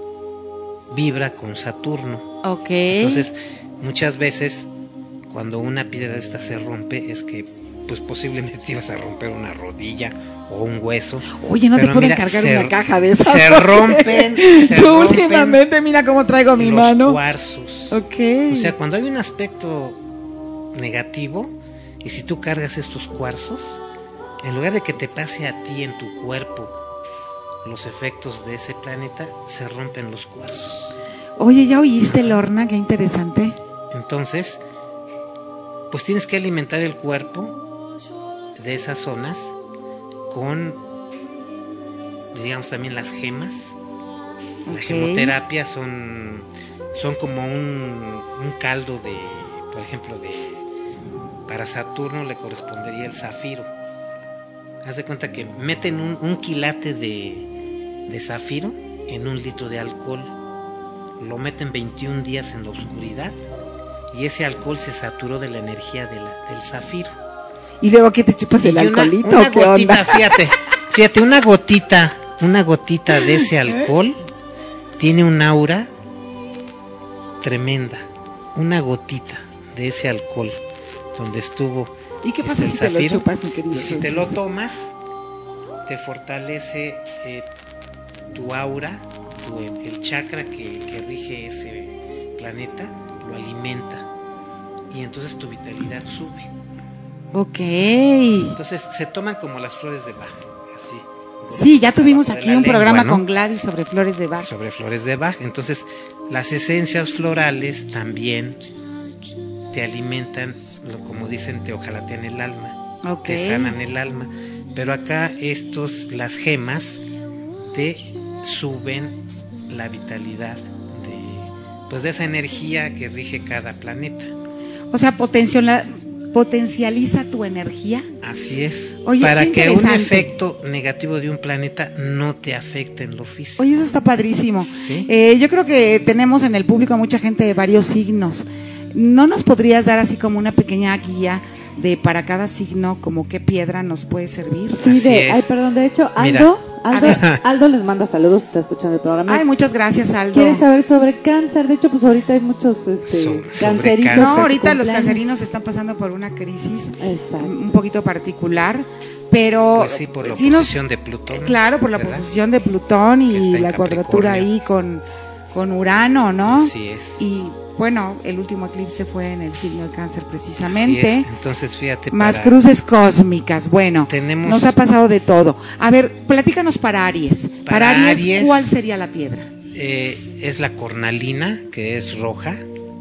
Speaker 3: vibra con Saturno.
Speaker 1: Ok.
Speaker 3: Entonces muchas veces cuando una piedra de esta se rompe es que pues posiblemente te ibas a romper una rodilla o un hueso.
Speaker 1: Oye, no
Speaker 3: pero
Speaker 1: te pueden
Speaker 3: mira,
Speaker 1: cargar
Speaker 3: se,
Speaker 1: una caja de esas.
Speaker 3: Se rompen. Se
Speaker 1: Yo
Speaker 3: rompen
Speaker 1: últimamente mira cómo traigo mi
Speaker 3: los
Speaker 1: mano.
Speaker 3: cuarzos.
Speaker 1: Ok.
Speaker 3: O sea, cuando hay un aspecto negativo y si tú cargas estos cuarzos, en lugar de que te pase a ti en tu cuerpo los efectos de ese planeta, se rompen los cuarzos.
Speaker 1: Oye, ¿ya oíste, Lorna? Qué interesante.
Speaker 3: Entonces, pues tienes que alimentar el cuerpo de esas zonas con, digamos, también las gemas. La
Speaker 1: Okay.
Speaker 3: gemoterapia son, son como un, un caldo de, por ejemplo, de para Saturno le correspondería el zafiro. Haz de cuenta que meten un, un quilate de, de zafiro en un litro de alcohol. Lo meten veintiún días en la oscuridad y ese alcohol se saturó de la energía de la, del zafiro.
Speaker 1: ¿Y luego qué te chupas, el
Speaker 3: Y una,
Speaker 1: alcoholito
Speaker 3: una
Speaker 1: o qué
Speaker 3: gotita,
Speaker 1: onda?
Speaker 3: fíjate, fíjate, una gotita, una gotita de ese alcohol tiene un aura tremenda. Una gotita de ese alcohol donde estuvo.
Speaker 1: ¿Y qué pasa
Speaker 3: este,
Speaker 1: si te lo
Speaker 3: zafiro,
Speaker 1: chupas, mi querido?
Speaker 3: y si te lo tomas, te fortalece eh, tu aura, tu, el chakra que, que rige ese planeta, lo alimenta. Y entonces tu vitalidad sube.
Speaker 1: Ok.
Speaker 3: Entonces se toman como las flores de Bach, así.
Speaker 1: Sí, ya tuvimos
Speaker 3: Abajo de
Speaker 1: aquí
Speaker 3: la
Speaker 1: un
Speaker 3: lengua,
Speaker 1: programa
Speaker 3: ¿no?
Speaker 1: con Gladys sobre flores de Bach.
Speaker 3: Sobre flores de Bach. Entonces, las esencias florales también te alimentan, lo- como dicen, te ojalatean el alma,
Speaker 1: Ok.
Speaker 3: te sanan el alma. Pero acá estos, las gemas, te suben la vitalidad de, pues de esa energía que rige cada planeta.
Speaker 1: O sea, potenciala- potencializa tu energía.
Speaker 3: Así es.
Speaker 1: Oye,
Speaker 3: para
Speaker 1: qué
Speaker 3: que un
Speaker 1: interesante.
Speaker 3: efecto negativo de un planeta no te afecte en lo físico.
Speaker 1: Oye, eso está padrísimo.
Speaker 3: ¿Sí?
Speaker 1: Eh, yo creo que tenemos en el público a mucha gente de varios signos. ¿No nos podrías dar así como una pequeña guía de para cada signo, como qué piedra nos puede servir?
Speaker 2: Sí,
Speaker 3: Así
Speaker 2: de,
Speaker 3: es.
Speaker 2: ay, perdón, de hecho,
Speaker 3: Mira.
Speaker 2: Aldo, Aldo,
Speaker 3: A
Speaker 2: Aldo les manda saludos, está escuchando el programa.
Speaker 1: Ay, muchas gracias, Aldo.
Speaker 2: Quiere saber sobre cáncer, de hecho, pues ahorita hay muchos este,
Speaker 3: So- sobre
Speaker 2: canceritos.
Speaker 3: cáncer.
Speaker 1: No,
Speaker 2: que
Speaker 1: ahorita los
Speaker 2: cumpleaños.
Speaker 1: cancerinos están pasando por una crisis
Speaker 2: Exacto.
Speaker 1: un poquito particular, pero
Speaker 3: Pues sí, por la
Speaker 1: sí nos-
Speaker 3: oposición de Plutón.
Speaker 1: claro, por la
Speaker 3: ¿verdad?
Speaker 1: posición de Plutón
Speaker 3: Que
Speaker 1: y
Speaker 3: está en
Speaker 1: la cuadratura
Speaker 3: Capricornio.
Speaker 1: ahí con, con Urano, ¿no?
Speaker 3: Así es.
Speaker 1: Y bueno, el último eclipse fue en el signo de Cáncer
Speaker 3: Así
Speaker 1: precisamente.
Speaker 3: es. Entonces, fíjate.
Speaker 1: Más
Speaker 3: para-
Speaker 1: cruces cósmicas. Bueno,
Speaker 3: Tenemos-
Speaker 1: nos ha pasado de todo. A ver, platícanos para Aries. Para,
Speaker 3: Para
Speaker 1: Aries,
Speaker 3: Aries-
Speaker 1: ¿cuál sería la piedra?
Speaker 3: eh, es la cornalina, que es roja.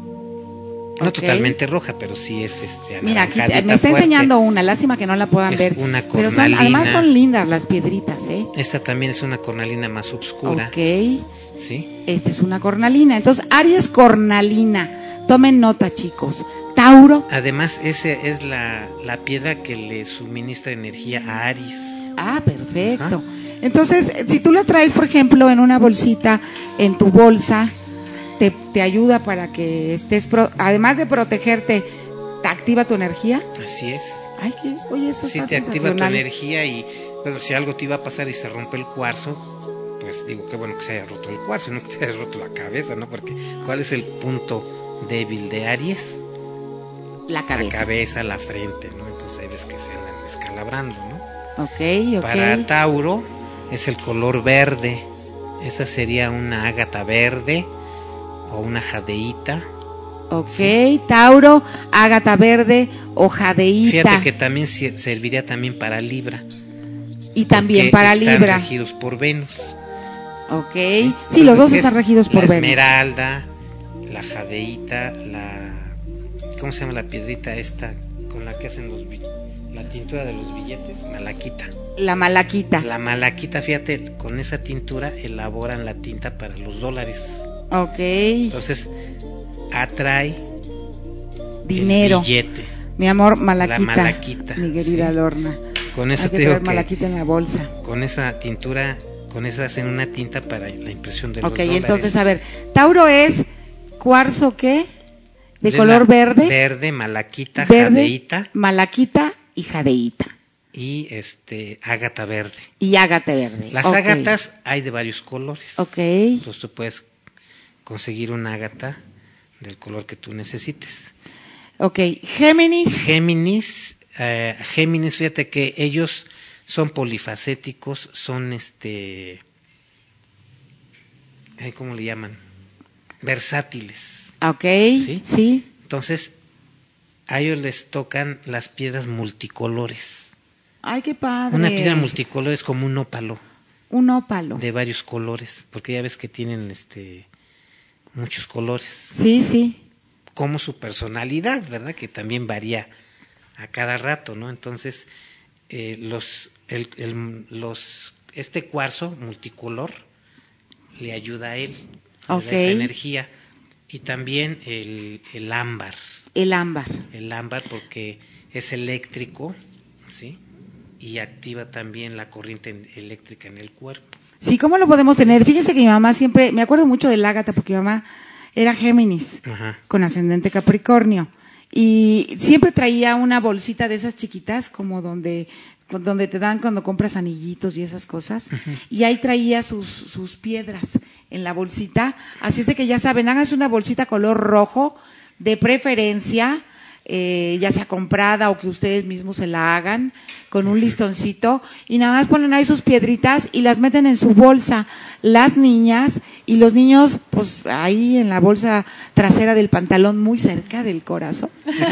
Speaker 3: No
Speaker 1: Ok.
Speaker 3: totalmente roja, pero sí es este.
Speaker 1: Mira, aquí
Speaker 3: anaranjadita
Speaker 1: me está
Speaker 3: fuerte.
Speaker 1: enseñando una, lástima que no la puedan
Speaker 3: Es
Speaker 1: ver.
Speaker 3: una
Speaker 1: Pero son,
Speaker 3: cornalina.
Speaker 1: además son lindas las piedritas, ¿eh?
Speaker 3: Esta también es una cornalina más oscura.
Speaker 1: Ok,
Speaker 3: ¿Sí?
Speaker 1: esta es una cornalina. Entonces, Aries cornalina. Tomen nota, chicos. Tauro.
Speaker 3: Además, esa es la, la piedra que le suministra energía a Aries.
Speaker 1: Ah, perfecto.
Speaker 3: Ajá.
Speaker 1: Entonces, si tú la traes, por ejemplo, en una bolsita, en tu bolsa, te, te ayuda para que estés, pro- además de protegerte, te activa tu energía.
Speaker 3: Así es.
Speaker 1: Ay, qué, oye, esto
Speaker 3: Sí,
Speaker 1: está
Speaker 3: te activa tu
Speaker 1: sensacional.
Speaker 3: energía y bueno, si algo te iba a pasar y se rompe el cuarzo, pues digo, qué bueno que se haya roto el cuarzo, no que te haya roto la cabeza, ¿no? Porque ¿cuál es el punto débil de Aries?
Speaker 1: La cabeza.
Speaker 3: La cabeza, la frente, ¿no? Entonces ahí ves que se andan descalabrando, ¿no?
Speaker 1: Ok, ok.
Speaker 3: Para Tauro es el color verde. Esa sería una ágata verde o una jadeíta.
Speaker 1: Ok,
Speaker 3: Sí.
Speaker 1: Tauro, ágata verde o jadeíta.
Speaker 3: Fíjate que también si- serviría también para Libra.
Speaker 1: Y también
Speaker 3: porque
Speaker 1: para
Speaker 3: están
Speaker 1: Libra.
Speaker 3: regidos por Venus.
Speaker 1: Ok.
Speaker 3: Sí,
Speaker 1: Sí, los dos
Speaker 3: es
Speaker 1: están regidos por
Speaker 3: la
Speaker 1: Venus.
Speaker 3: esmeralda, la jadeíta, la ¿cómo se llama la piedrita esta con la que hacen los bi- la tintura de los billetes? Malaquita.
Speaker 1: La malaquita.
Speaker 3: La malaquita, fíjate, con esa tintura elaboran la tinta para los dólares.
Speaker 1: Ok.
Speaker 3: Entonces atrae
Speaker 1: Dinero.
Speaker 3: el billete.
Speaker 1: Mi amor, malaquita.
Speaker 3: La malaquita,
Speaker 1: Mi querida
Speaker 3: sí.
Speaker 1: Lorna.
Speaker 3: Con eso
Speaker 1: Hay que
Speaker 3: te digo
Speaker 1: traer
Speaker 3: que
Speaker 1: malaquita en la bolsa.
Speaker 3: con esa tintura, con esa hacen una tinta para la impresión de los
Speaker 1: Ok,
Speaker 3: dólares.
Speaker 1: entonces, a ver, Tauro es cuarzo, ¿qué? De
Speaker 3: Es
Speaker 1: color
Speaker 3: la
Speaker 1: verde.
Speaker 3: Verde, malaquita,
Speaker 1: Verde,
Speaker 3: jadeíta.
Speaker 1: malaquita y jadeíta.
Speaker 3: y este ágata verde.
Speaker 1: Y ágata verde.
Speaker 3: Las
Speaker 1: okay.
Speaker 3: ágatas hay de varios colores.
Speaker 1: Ok.
Speaker 3: Entonces tú puedes conseguir una ágata del color que tú necesites.
Speaker 1: Ok. Géminis.
Speaker 3: Géminis, eh, Géminis, fíjate que ellos son polifacéticos, son este, ¿cómo le llaman? Versátiles.
Speaker 1: Ok.
Speaker 3: ¿Sí?
Speaker 1: Sí.
Speaker 3: Entonces, a ellos les tocan las piedras multicolores.
Speaker 1: Ay, qué padre.
Speaker 3: Una piedra multicolor es como un ópalo.
Speaker 1: Un ópalo.
Speaker 3: De varios colores, porque ya ves que tienen este muchos colores.
Speaker 1: Sí, sí.
Speaker 3: Como su personalidad, ¿verdad? Que también varía a cada rato, ¿no? Entonces, eh, los, el, el, los, este cuarzo multicolor le ayuda a él, le
Speaker 1: okay.
Speaker 3: da esa energía. Y también el, el ámbar.
Speaker 1: El ámbar.
Speaker 3: El ámbar porque es eléctrico, ¿sí? Y activa también la corriente eléctrica en el cuerpo.
Speaker 1: Sí, ¿cómo lo podemos tener? Fíjese que mi mamá siempre, me acuerdo mucho del ágata porque mi mamá era Géminis,
Speaker 3: Ajá.
Speaker 1: con ascendente Capricornio. Y siempre traía una bolsita de esas chiquitas, como donde, donde te dan cuando compras anillitos y esas cosas. Uh-huh. Y ahí traía sus, sus piedras en la bolsita. Así es de que ya saben, háganse una bolsita color rojo, de preferencia, eh, ya sea comprada o que ustedes mismos se la hagan, con un listoncito, y nada más ponen ahí sus piedritas y las meten en su bolsa, las niñas, y los niños, pues ahí en la bolsa trasera del pantalón, muy cerca del corazón.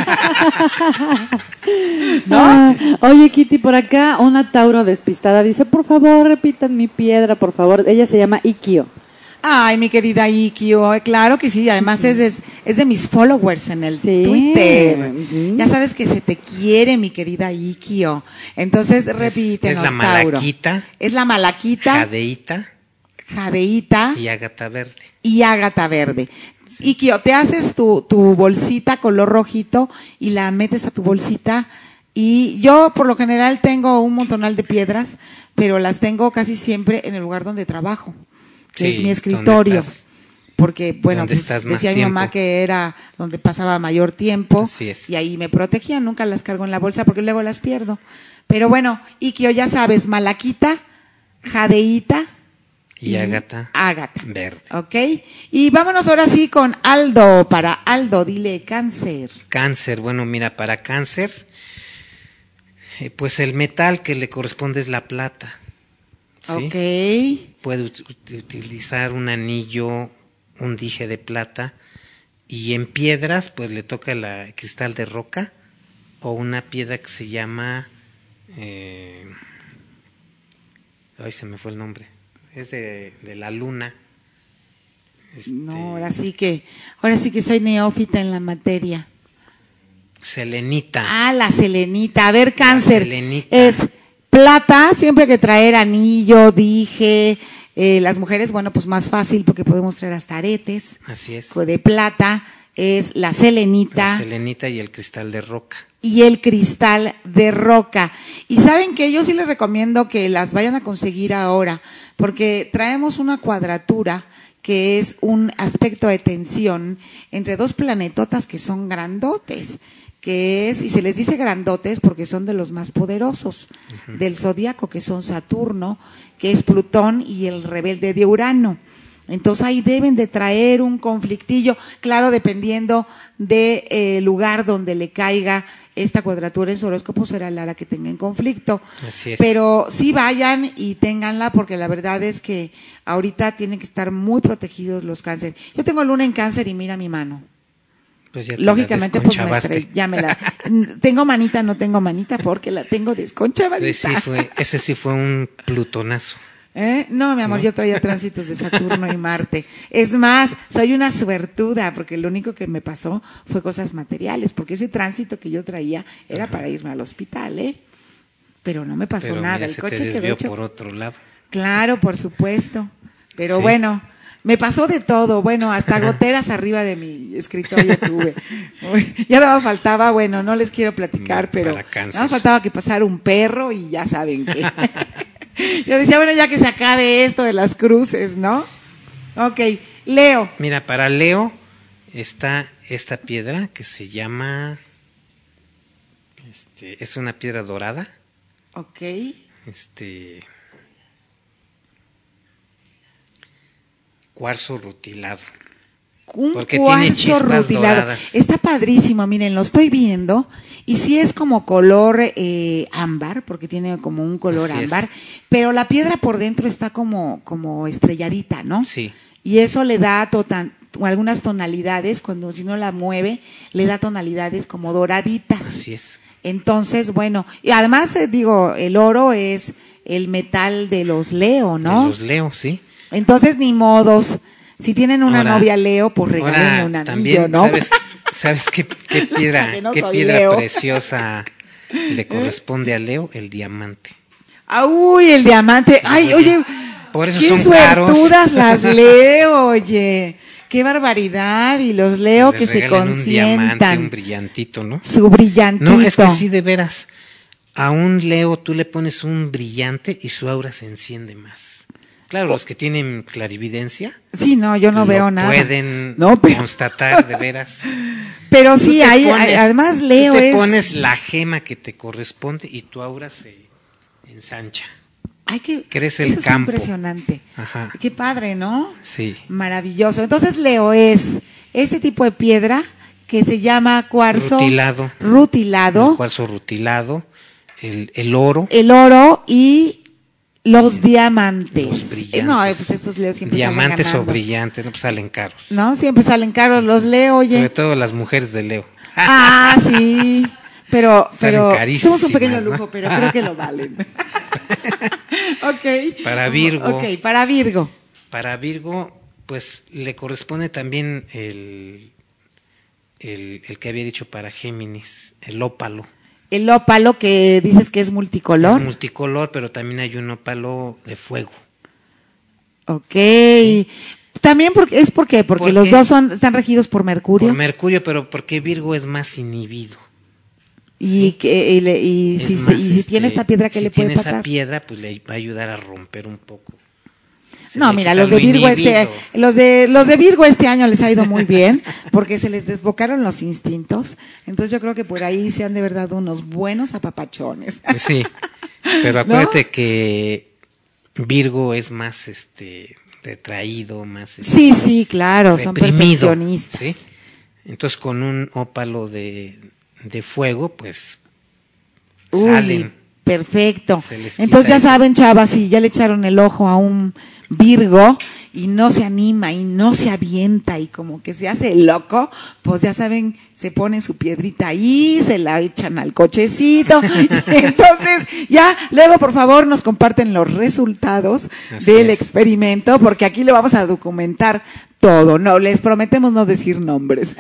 Speaker 2: ¿No? Ah, oye, Kitty, por acá una Tauro despistada dice, por favor, repitan mi piedra, por favor. Ella se llama Ikkyo.
Speaker 1: Ay, mi querida Ikkyo, claro que sí, además uh-huh. es, de, es de mis followers en el
Speaker 2: sí.
Speaker 1: Twitter. Uh-huh. Ya sabes que se te quiere, mi querida Ikkyo. Entonces, repítenos,
Speaker 3: es, es la
Speaker 1: Tauro.
Speaker 3: malaquita.
Speaker 1: Es la malaquita.
Speaker 3: Jadeíta.
Speaker 1: Jadeíta.
Speaker 3: Y ágata verde.
Speaker 1: Y ágata verde. Sí. Ikkyo, te haces tu, tu bolsita color rojito y la metes a tu bolsita. Y yo, por lo general, tengo un montonal de piedras, pero las tengo casi siempre en el lugar donde trabajo. Que sí, es mi escritorio, porque bueno, pues decía mi mamá que era donde pasaba mayor tiempo.
Speaker 3: Así es.
Speaker 1: Y ahí me protegían, nunca las cargo en la bolsa porque luego las pierdo. Pero bueno, Ikkyo, ya sabes, malaquita, jadeíta
Speaker 3: y, y ágata,
Speaker 1: ágata
Speaker 3: verde.
Speaker 1: ¿Ok? Y vámonos ahora sí con Aldo. Para Aldo, dile cáncer.
Speaker 3: Cáncer, bueno, mira, para cáncer, eh, pues el metal que le corresponde es la plata. ¿Sí?
Speaker 1: Ok.
Speaker 3: Puede ut- utilizar un anillo, un dije de plata, y en piedras pues le toca la cristal de roca o una piedra que se llama eh, ay se me fue el nombre, es de, de la luna. Este,
Speaker 1: no, ahora sí que ahora sí que soy neófita en la materia.
Speaker 3: Selenita.
Speaker 1: Ah, la selenita. A ver, cáncer.
Speaker 3: La selenita.
Speaker 1: Es plata, siempre hay que traer anillo, dije, eh, las mujeres, bueno, pues más fácil porque podemos traer hasta aretes.
Speaker 3: Así es.
Speaker 1: De plata es la selenita.
Speaker 3: La selenita y el cristal de roca.
Speaker 1: Y el cristal de roca. Y saben que yo sí les recomiendo que las vayan a conseguir ahora, porque traemos una cuadratura que es un aspecto de tensión entre dos planetotas que son grandotes. Que es, y se les dice grandotes porque son de los más poderosos uh-huh. del zodiaco, que son Saturno, que es Plutón y el rebelde de Urano. Entonces ahí deben de traer un conflictillo, claro, dependiendo del de, eh, lugar donde le caiga esta cuadratura en su horóscopo, será la que tenga en conflicto.
Speaker 3: Así es.
Speaker 1: Pero sí vayan y ténganla, porque la verdad es que ahorita tienen que estar muy protegidos los cánceres. Yo tengo luna en cáncer y mira mi mano.
Speaker 3: Pues ya te
Speaker 1: Lógicamente, pues me estrellé, ya me la, tengo manita, no tengo manita, porque la tengo desconchavadita.
Speaker 3: Sí, fue, ese sí fue un plutonazo.
Speaker 1: ¿Eh? No, mi amor, ¿no? Yo traía tránsitos de Saturno y Marte. Es más, soy una suertuda, porque lo único que me pasó fue cosas materiales, porque ese tránsito que yo traía era Ajá. para irme al hospital, ¿eh? Pero no me pasó
Speaker 3: Pero
Speaker 1: nada.
Speaker 3: Mira,
Speaker 1: el
Speaker 3: se
Speaker 1: coche
Speaker 3: te desvió
Speaker 1: quedó
Speaker 3: por otro lado.
Speaker 1: Claro, por supuesto. Pero
Speaker 3: sí.
Speaker 1: bueno. Me pasó de todo, bueno, hasta goteras arriba de mi escritorio tuve. Ya nada más faltaba, bueno, no les quiero platicar, pero nada más faltaba que pasara un perro y ya saben que. Yo decía, bueno, ya que se acabe esto de las cruces, ¿no? Ok, Leo.
Speaker 3: Mira, para Leo está esta piedra que se llama, este, es una piedra dorada,
Speaker 1: Ok.
Speaker 3: Este... cuarzo rutilado.
Speaker 1: Un
Speaker 3: Porque
Speaker 1: cuarzo
Speaker 3: tiene chispas
Speaker 1: rutilado.
Speaker 3: doradas.
Speaker 1: Está padrísimo, miren, lo estoy viendo. Y sí es como color eh, ámbar, porque tiene como un color
Speaker 3: Así
Speaker 1: ámbar.
Speaker 3: es.
Speaker 1: Pero la piedra por dentro está como, como estrelladita, ¿no?
Speaker 3: Sí.
Speaker 1: Y eso le da totan, algunas tonalidades, cuando si uno la mueve, le da tonalidades como doraditas.
Speaker 3: Así es.
Speaker 1: Entonces, bueno, y además, eh, digo, el oro es el metal de los Leo, ¿no?
Speaker 3: De los Leo, sí.
Speaker 1: Entonces, ni modos. Si tienen una
Speaker 3: Ahora-
Speaker 1: novia Leo, pues regálenle
Speaker 3: Ahora,
Speaker 1: un anillo,
Speaker 3: también,
Speaker 1: ¿no?
Speaker 3: ¿sabes, ¿sabes qué, qué piedra,
Speaker 1: Que no
Speaker 3: qué
Speaker 1: soy
Speaker 3: piedra
Speaker 1: Leo.
Speaker 3: preciosa le corresponde a Leo? El diamante.
Speaker 1: Ah, uy, el diamante. Ay, oye,
Speaker 3: Por eso
Speaker 1: qué
Speaker 3: son caros.
Speaker 1: suertudas las Leo, oye. Qué barbaridad. Y los Leo
Speaker 3: Les
Speaker 1: que se
Speaker 3: regalan un diamante,
Speaker 1: consientan.
Speaker 3: un brillantito, ¿no?
Speaker 1: Su brillantito.
Speaker 3: No, es que sí, de veras. A un Leo tú le pones un brillante y su aura se enciende más. Claro, los que tienen clarividencia
Speaker 1: Sí, no, yo no
Speaker 3: lo
Speaker 1: veo nada.
Speaker 3: pueden
Speaker 1: No, pero,
Speaker 3: constatar de veras.
Speaker 1: pero
Speaker 3: Tú
Speaker 1: sí,
Speaker 3: te
Speaker 1: hay,
Speaker 3: pones-
Speaker 1: hay- además Leo
Speaker 3: tú te
Speaker 1: es...
Speaker 3: pones la gema que te corresponde y tu aura se ensancha.
Speaker 1: Ay, que,
Speaker 3: crece el
Speaker 1: eso es
Speaker 3: campo.
Speaker 1: impresionante.
Speaker 3: Ajá.
Speaker 1: Qué padre, ¿no?
Speaker 3: Sí.
Speaker 1: Maravilloso. Entonces, Leo es este tipo de piedra que se llama cuarzo
Speaker 3: Rutilado.
Speaker 1: rutilado,
Speaker 3: El cuarzo rutilado, el, el oro,
Speaker 1: el oro y los diamantes.
Speaker 3: los
Speaker 1: Eh,
Speaker 3: brillantes.
Speaker 1: No, eh, pues estos Leo siempre
Speaker 3: Diamantes
Speaker 1: salen
Speaker 3: o
Speaker 1: ganando.
Speaker 3: brillantes, no, pues salen caros.
Speaker 1: No, siempre salen caros los Leo, oye.
Speaker 3: Sobre todo las mujeres de Leo.
Speaker 1: Ah, sí. Pero,
Speaker 3: Salen
Speaker 1: pero
Speaker 3: carísimas,
Speaker 1: somos un pequeño
Speaker 3: ¿no?
Speaker 1: lujo, pero creo que lo valen. Ok.
Speaker 3: Para Virgo.
Speaker 1: Ok, para Virgo.
Speaker 3: Para Virgo, pues le corresponde también el, el, el que había dicho para Géminis, el ópalo.
Speaker 1: El ópalo que dices que es multicolor.
Speaker 3: Es multicolor, pero también hay un ópalo de fuego.
Speaker 1: Ok. También porque es porque porque
Speaker 3: ¿Por
Speaker 1: los
Speaker 3: qué?
Speaker 1: dos son están regidos por Mercurio
Speaker 3: Por Mercurio, pero porque Virgo es más inhibido.
Speaker 1: y que y, le- y
Speaker 3: Es
Speaker 1: si
Speaker 3: más,
Speaker 1: y si tiene
Speaker 3: este,
Speaker 1: esta piedra, ¿qué
Speaker 3: si
Speaker 1: le puede
Speaker 3: tiene
Speaker 1: pasar?
Speaker 3: esa piedra, pues le va a ayudar a romper un poco. Se
Speaker 1: No,
Speaker 3: le
Speaker 1: mira,
Speaker 3: quita
Speaker 1: los de
Speaker 3: lo
Speaker 1: Virgo este
Speaker 3: inhibido.
Speaker 1: los de los de Virgo este año les ha ido muy bien porque se les desbocaron los instintos. Entonces yo creo que por ahí se han de verdad unos buenos apapachones.
Speaker 3: Pues sí, pero acuérdate que Virgo es más este retraído, más este,
Speaker 1: Sí, sí, claro, son
Speaker 3: reprimido,
Speaker 1: perfeccionistas.
Speaker 3: ¿sí? Entonces con un ópalo de, de fuego, pues
Speaker 1: Uy,
Speaker 3: salen.
Speaker 1: perfecto.
Speaker 3: Se les quita
Speaker 1: Entonces ya
Speaker 3: eso.
Speaker 1: saben, chavas, si ya le echaron el ojo a un Virgo y no se anima y no se avienta y como que se hace loco, pues ya saben, se ponen su piedrita ahí, se la echan al cochecito. Y entonces ya luego por favor nos comparten los resultados
Speaker 3: Así
Speaker 1: del
Speaker 3: es.
Speaker 1: experimento porque aquí le vamos a documentar todo. No, les prometemos no decir nombres.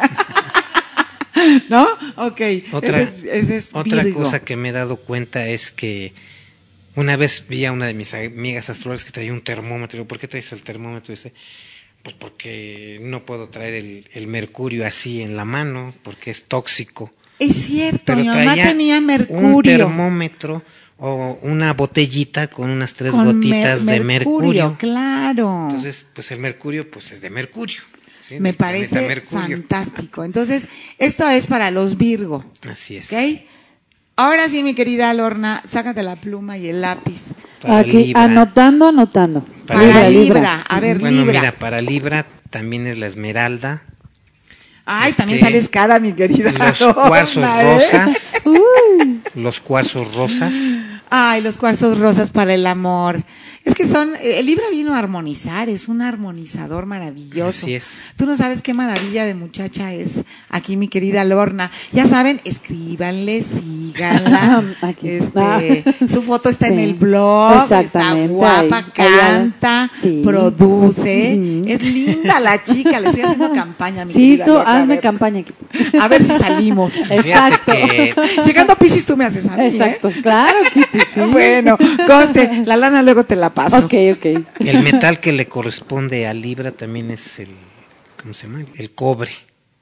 Speaker 1: ¿No? Ok.
Speaker 3: Otra,
Speaker 1: ese es, ese es
Speaker 3: otra
Speaker 1: Virgo.
Speaker 3: cosa que me he dado cuenta es que una vez vi a una de mis amigas astrólogas que traía un termómetro. Digo, ¿por qué traes el termómetro? Dice, pues porque no puedo traer el, el mercurio así en la mano, porque es tóxico.
Speaker 1: Es cierto,
Speaker 3: Pero
Speaker 1: mi mamá
Speaker 3: traía
Speaker 1: tenía
Speaker 3: un
Speaker 1: mercurio.
Speaker 3: termómetro o una botellita con unas tres
Speaker 1: con
Speaker 3: gotitas
Speaker 1: mer-
Speaker 3: de mercurio.
Speaker 1: Claro.
Speaker 3: Entonces, pues el mercurio pues es de mercurio. ¿sí?
Speaker 1: Me
Speaker 3: Del planeta
Speaker 1: parece
Speaker 3: Mercurio.
Speaker 1: fantástico. Entonces, esto es para los Virgo.
Speaker 3: Así es.
Speaker 1: ¿Ok? Ahora sí, mi querida Lorna, sácate la pluma y el lápiz.
Speaker 3: Para
Speaker 2: Aquí,
Speaker 3: Libra.
Speaker 2: anotando, anotando.
Speaker 3: Para
Speaker 1: Para
Speaker 3: Libra.
Speaker 1: Libra. A ver,
Speaker 3: Bueno,
Speaker 1: Libra.
Speaker 3: mira, para Libra también es la esmeralda,
Speaker 1: Ay,
Speaker 3: este,
Speaker 1: también sales cara, mi querida
Speaker 3: los
Speaker 1: Lorna,
Speaker 3: cuarzos
Speaker 1: ¿eh?
Speaker 3: rosas,
Speaker 2: Uy,
Speaker 3: los cuarzos rosas,
Speaker 1: Ay, los cuarzos rosas para el amor. Es que son, el Libra vino a armonizar, es un armonizador maravilloso.
Speaker 3: Así es.
Speaker 1: Tú no sabes qué maravilla de muchacha es aquí mi querida Lorna. Ya saben, escríbanle, síganla.
Speaker 2: Aquí.
Speaker 1: Este, su foto está en
Speaker 2: Sí,
Speaker 1: el blog, está
Speaker 2: exactamente,
Speaker 1: guapa,
Speaker 2: ahí, ahí
Speaker 1: canta,
Speaker 2: sí.
Speaker 1: produce.
Speaker 2: Ujú.
Speaker 1: Es linda la chica, le estoy haciendo campaña, mi
Speaker 2: sí,
Speaker 1: querida
Speaker 2: tú
Speaker 1: Lorna. A
Speaker 2: hazme
Speaker 1: ver,
Speaker 2: campaña aquí.
Speaker 1: A ver si salimos.
Speaker 2: Exacto.
Speaker 3: Fíjate que
Speaker 1: Llegando a Piscis tú me haces a mí, ¿eh?
Speaker 2: Exacto, claro, Kitty, sí.
Speaker 1: Bueno, conste, la lana luego te la paso.
Speaker 2: Ok, ok.
Speaker 3: el metal que le corresponde a Libra también es el, ¿cómo se llama? El cobre.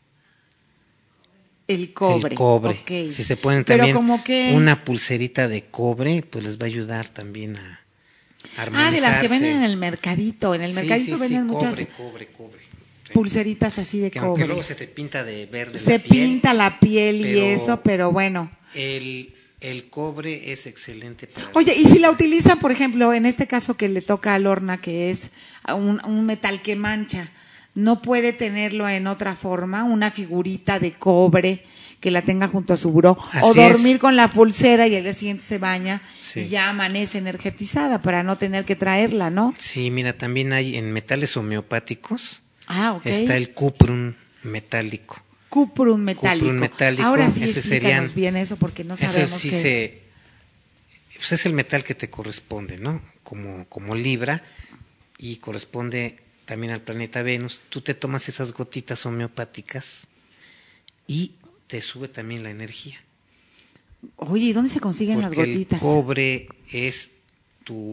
Speaker 1: El cobre.
Speaker 3: El cobre.
Speaker 1: ok.
Speaker 3: Si se ponen
Speaker 1: Pero
Speaker 3: también
Speaker 1: como que...
Speaker 3: una pulserita de cobre, pues les va a ayudar también a
Speaker 1: Ah, de las que
Speaker 3: armonizarse.
Speaker 1: venden en el mercadito. En el
Speaker 3: Sí,
Speaker 1: mercadito
Speaker 3: sí,
Speaker 1: venden
Speaker 3: sí,
Speaker 1: muchas
Speaker 3: cobre, cobre, cobre. Sí.
Speaker 1: pulseritas así de
Speaker 3: Que aunque
Speaker 1: cobre.
Speaker 3: luego se te pinta de verde
Speaker 1: Se
Speaker 3: la piel,
Speaker 1: pinta la piel y
Speaker 3: pero-
Speaker 1: eso, pero bueno.
Speaker 3: El, El cobre es excelente para...
Speaker 1: Oye, y si la utilizan, por ejemplo, en este caso que le toca a Lorna, que es un, un metal que mancha, ¿no puede tenerlo en otra forma? Una figurita de cobre que la tenga junto a su buró,
Speaker 3: Así
Speaker 1: o dormir
Speaker 3: es.
Speaker 1: con la pulsera y el día siguiente se baña
Speaker 3: Sí.
Speaker 1: y ya amanece energetizada para no tener que traerla, ¿no?
Speaker 3: Sí, mira, también hay en metales homeopáticos,
Speaker 1: Ah, ok.
Speaker 3: está el cuprum metálico.
Speaker 1: Cuprum metálico.
Speaker 3: Cuprum metálico,
Speaker 1: Ahora sí,
Speaker 3: ese
Speaker 1: explícanos
Speaker 3: serían-
Speaker 1: bien eso porque no
Speaker 3: Eso
Speaker 1: sabemos
Speaker 3: sí
Speaker 1: qué
Speaker 3: se,
Speaker 1: es.
Speaker 3: pues es el metal que te corresponde, ¿no? Como, como Libra, y corresponde también al planeta Venus. Tú te tomas esas gotitas homeopáticas y te sube también la energía.
Speaker 1: Oye, ¿y dónde se consiguen las
Speaker 3: Porque
Speaker 1: gotitas?
Speaker 3: el cobre es tu,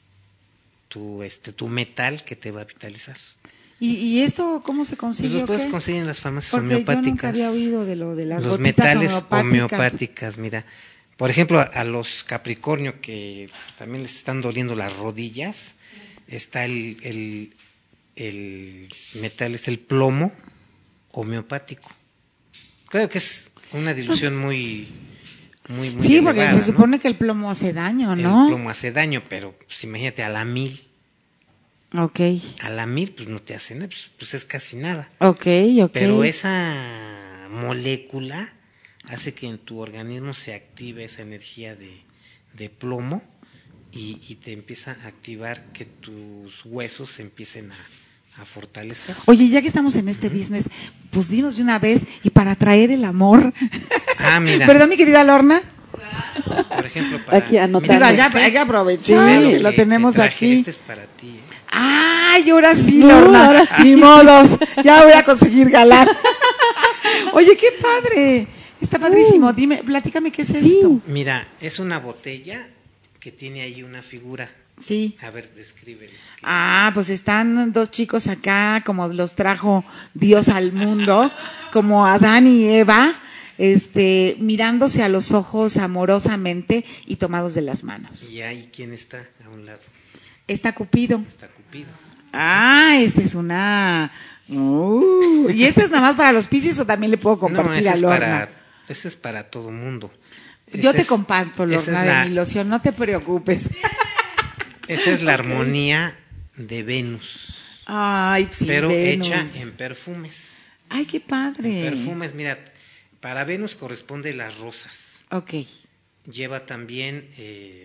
Speaker 3: tu, este, tu metal que te va a vitalizar.
Speaker 1: ¿Y, y esto cómo se
Speaker 3: Pues
Speaker 1: consigue
Speaker 3: lo
Speaker 1: o
Speaker 3: puedes
Speaker 1: qué?
Speaker 3: conseguir en las farmacias
Speaker 1: Porque
Speaker 3: homeopáticas.
Speaker 1: yo nunca había oído de lo de las
Speaker 3: Los
Speaker 1: gotitas
Speaker 3: metales
Speaker 1: homeopáticas.
Speaker 3: homeopáticas, mira. Por ejemplo, a, a los Capricornio que también les están doliendo las rodillas, está el, el, el metal, es el plomo homeopático. Claro que es una dilución muy, muy, muy
Speaker 1: Sí, porque
Speaker 3: elevada,
Speaker 1: se
Speaker 3: ¿no?
Speaker 1: supone que el plomo hace daño, ¿no?
Speaker 3: El plomo hace daño, pero pues, imagínate a la mil,
Speaker 1: Ok,
Speaker 3: a la mil pues no te hace nada, pues, pues es casi nada.
Speaker 1: ok, ok.
Speaker 3: Pero esa molécula hace que en tu organismo se active esa energía de, de plomo y, y te empieza a activar que tus huesos se empiecen a, a fortalecer.
Speaker 1: Oye, ya que estamos en este business, pues dinos de una vez, y para traer el amor.
Speaker 3: Ah, mira.
Speaker 1: ¿Verdad, mi querida Lorna?
Speaker 3: Por ejemplo, para,
Speaker 2: Aquí anotando.
Speaker 1: Digo, ya
Speaker 3: este,
Speaker 1: hay que aprovechar,
Speaker 3: ve lo
Speaker 1: que lo
Speaker 3: que
Speaker 1: tenemos
Speaker 3: te traje.
Speaker 1: aquí.
Speaker 3: Este es para ti, ¿eh?
Speaker 1: ¡Ay, ahora sí,
Speaker 2: No,
Speaker 1: Lorna!
Speaker 2: ahora sí.
Speaker 1: Ni modos, ya voy a conseguir galán. Oye, qué padre. Está padrísimo. Dime, platícame qué es
Speaker 2: Sí.
Speaker 1: esto.
Speaker 3: Mira, es una botella que tiene ahí una figura.
Speaker 1: Sí.
Speaker 3: A ver, descríbeles. ¿qué?
Speaker 1: Ah, pues están dos chicos acá, como los trajo Dios al mundo, como Adán y Eva, este, mirándose a los ojos amorosamente y tomados de las manos.
Speaker 3: Y ahí, ¿quién está a un lado?
Speaker 1: Está Cupido.
Speaker 3: Está Cupido.
Speaker 1: Ah, esta es una... Uh, ¿y esta es nada más para los Piscis o también le puedo compartir
Speaker 3: no, ese
Speaker 1: a
Speaker 3: es
Speaker 1: Lorna?
Speaker 3: para, ese es para todo mundo.
Speaker 1: Yo
Speaker 3: Esa
Speaker 1: te
Speaker 3: es-
Speaker 1: comparto,
Speaker 3: esa
Speaker 1: Lorna,
Speaker 3: es la-
Speaker 1: de mi loción, no te preocupes.
Speaker 3: Esa es la armonía de Venus,
Speaker 1: Ay, sí,
Speaker 3: pero
Speaker 1: Venus.
Speaker 3: hecha en perfumes.
Speaker 1: Ay, qué padre.
Speaker 3: Perfumes, mira, para Venus corresponde las rosas.
Speaker 1: Ok.
Speaker 3: Lleva también eh,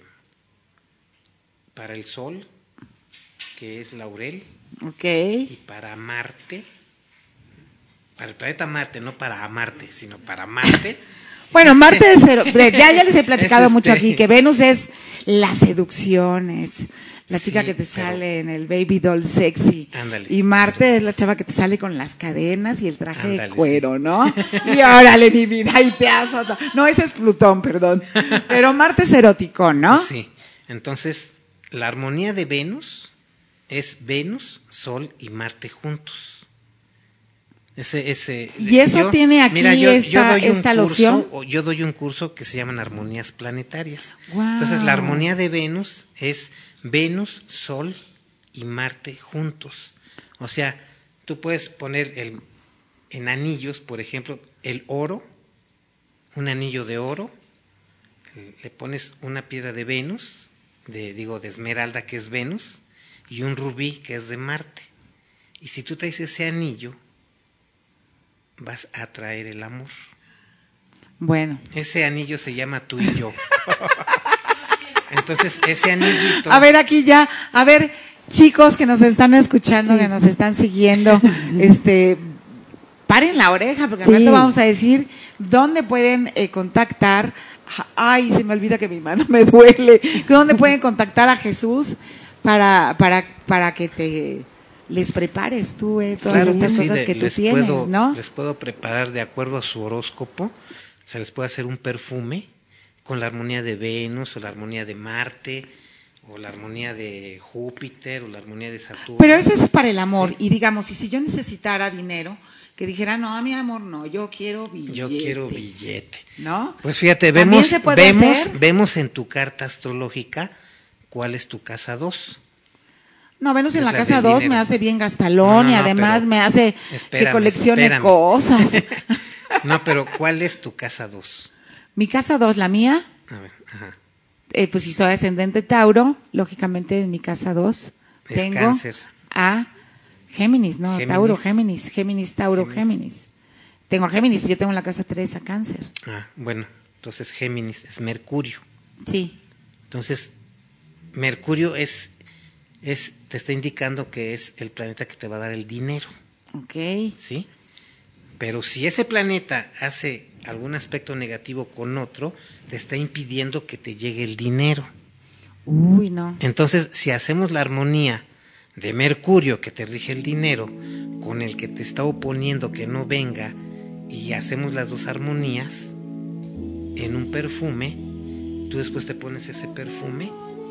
Speaker 3: para el Sol, que es laurel,
Speaker 1: Ok.
Speaker 3: y para Marte, para el planeta Marte, no para amarte, sino para Marte.
Speaker 1: Bueno, Marte es cero. Ya, ya les he platicado
Speaker 3: Es
Speaker 1: mucho
Speaker 3: este-
Speaker 1: aquí que Venus es las seducciones. La chica
Speaker 3: Sí,
Speaker 1: que te
Speaker 3: pero-
Speaker 1: sale en el baby doll sexy.
Speaker 3: Ándale.
Speaker 1: Y Marte es la chava que te sale con las cadenas y el traje de
Speaker 3: Ándale,
Speaker 1: cuero,
Speaker 3: sí.
Speaker 1: ¿no? Y órale, mi vida, y te azota. No, ese es Plutón, perdón. Pero Marte es erótico, ¿no?
Speaker 3: Sí, entonces la armonía de Venus es Venus, Sol y Marte juntos. Ese, ese,
Speaker 1: ¿Y eso tiene aquí esta-
Speaker 3: doy un
Speaker 1: esta
Speaker 3: curso,
Speaker 1: loción?
Speaker 3: o yo doy un curso que se llaman armonías planetarias.
Speaker 1: Guau.
Speaker 3: Entonces la armonía de Venus es Venus, Sol y Marte juntos. O sea, tú puedes poner el, en anillos, por ejemplo, el oro, un anillo de oro, le pones una piedra de Venus, de, digo, de esmeralda, que es Venus, y un rubí, que es de Marte. Y si tú traes ese anillo, vas a atraer el amor.
Speaker 1: Bueno.
Speaker 3: Ese anillo se llama tú y yo. Entonces, ese anillito...
Speaker 1: A ver, aquí ya, a ver, chicos que nos están escuchando,
Speaker 2: Sí.
Speaker 1: que nos están siguiendo, este, paren la oreja, porque
Speaker 2: Sí.
Speaker 1: al rato vamos a decir dónde pueden eh, contactar. Ay, se me olvida que mi mano me duele. ¿Dónde pueden contactar a Jesús para, para, para que te les prepares tú eh, todas
Speaker 3: Claro
Speaker 1: estas
Speaker 3: que sí,
Speaker 1: cosas
Speaker 3: de-
Speaker 1: que tú
Speaker 3: les
Speaker 1: tienes,
Speaker 3: puedo,
Speaker 1: ¿no?
Speaker 3: Les puedo preparar de acuerdo a su horóscopo, se les puede hacer un perfume con la armonía de Venus, o la armonía de Marte, o la armonía de Júpiter, o la armonía de Saturno.
Speaker 1: Pero eso es para el amor.
Speaker 3: Sí.
Speaker 1: Y digamos, y si yo necesitara dinero, que dijera, no, mi amor, no, yo quiero billete.
Speaker 3: Yo quiero billete.
Speaker 1: ¿No?
Speaker 3: Pues fíjate,
Speaker 1: ¿También
Speaker 3: vemos,
Speaker 1: se puede
Speaker 3: vemos,
Speaker 1: hacer?
Speaker 3: vemos en tu carta astrológica cuál es tu casa dos.
Speaker 1: No, Venus en
Speaker 3: Es
Speaker 1: la
Speaker 3: la
Speaker 1: casa
Speaker 3: del
Speaker 1: dos
Speaker 3: dinero.
Speaker 1: me hace bien gastalón
Speaker 3: No, no,
Speaker 1: y
Speaker 3: no,
Speaker 1: además
Speaker 3: pero
Speaker 1: me hace que
Speaker 3: espérame,
Speaker 1: coleccione
Speaker 3: espérame.
Speaker 1: cosas.
Speaker 3: No, pero ¿cuál es tu casa dos?
Speaker 1: Mi casa dos, la mía,
Speaker 3: A ver, ajá.
Speaker 1: Eh, pues si soy ascendente Tauro, lógicamente en mi casa dos
Speaker 3: Es
Speaker 1: tengo
Speaker 3: Cáncer.
Speaker 1: a Géminis, no,
Speaker 3: Géminis.
Speaker 1: Tauro, Géminis, Géminis, Tauro,
Speaker 3: Géminis.
Speaker 1: Géminis. Tengo a Géminis, yo tengo en la casa tres a Cáncer.
Speaker 3: Ah, bueno, entonces Géminis es Mercurio.
Speaker 1: Sí.
Speaker 3: Entonces, Mercurio es, es, te está indicando que es el planeta que te va a dar el dinero,
Speaker 1: Ok.
Speaker 3: ¿sí? Pero si ese planeta hace algún aspecto negativo con otro, te está impidiendo que te llegue el dinero.
Speaker 1: Uy, no.
Speaker 3: Entonces, si hacemos la armonía de Mercurio, que te rige el dinero, con el que te está oponiendo que no venga, y hacemos las dos armonías en un perfume, tú después te pones ese perfume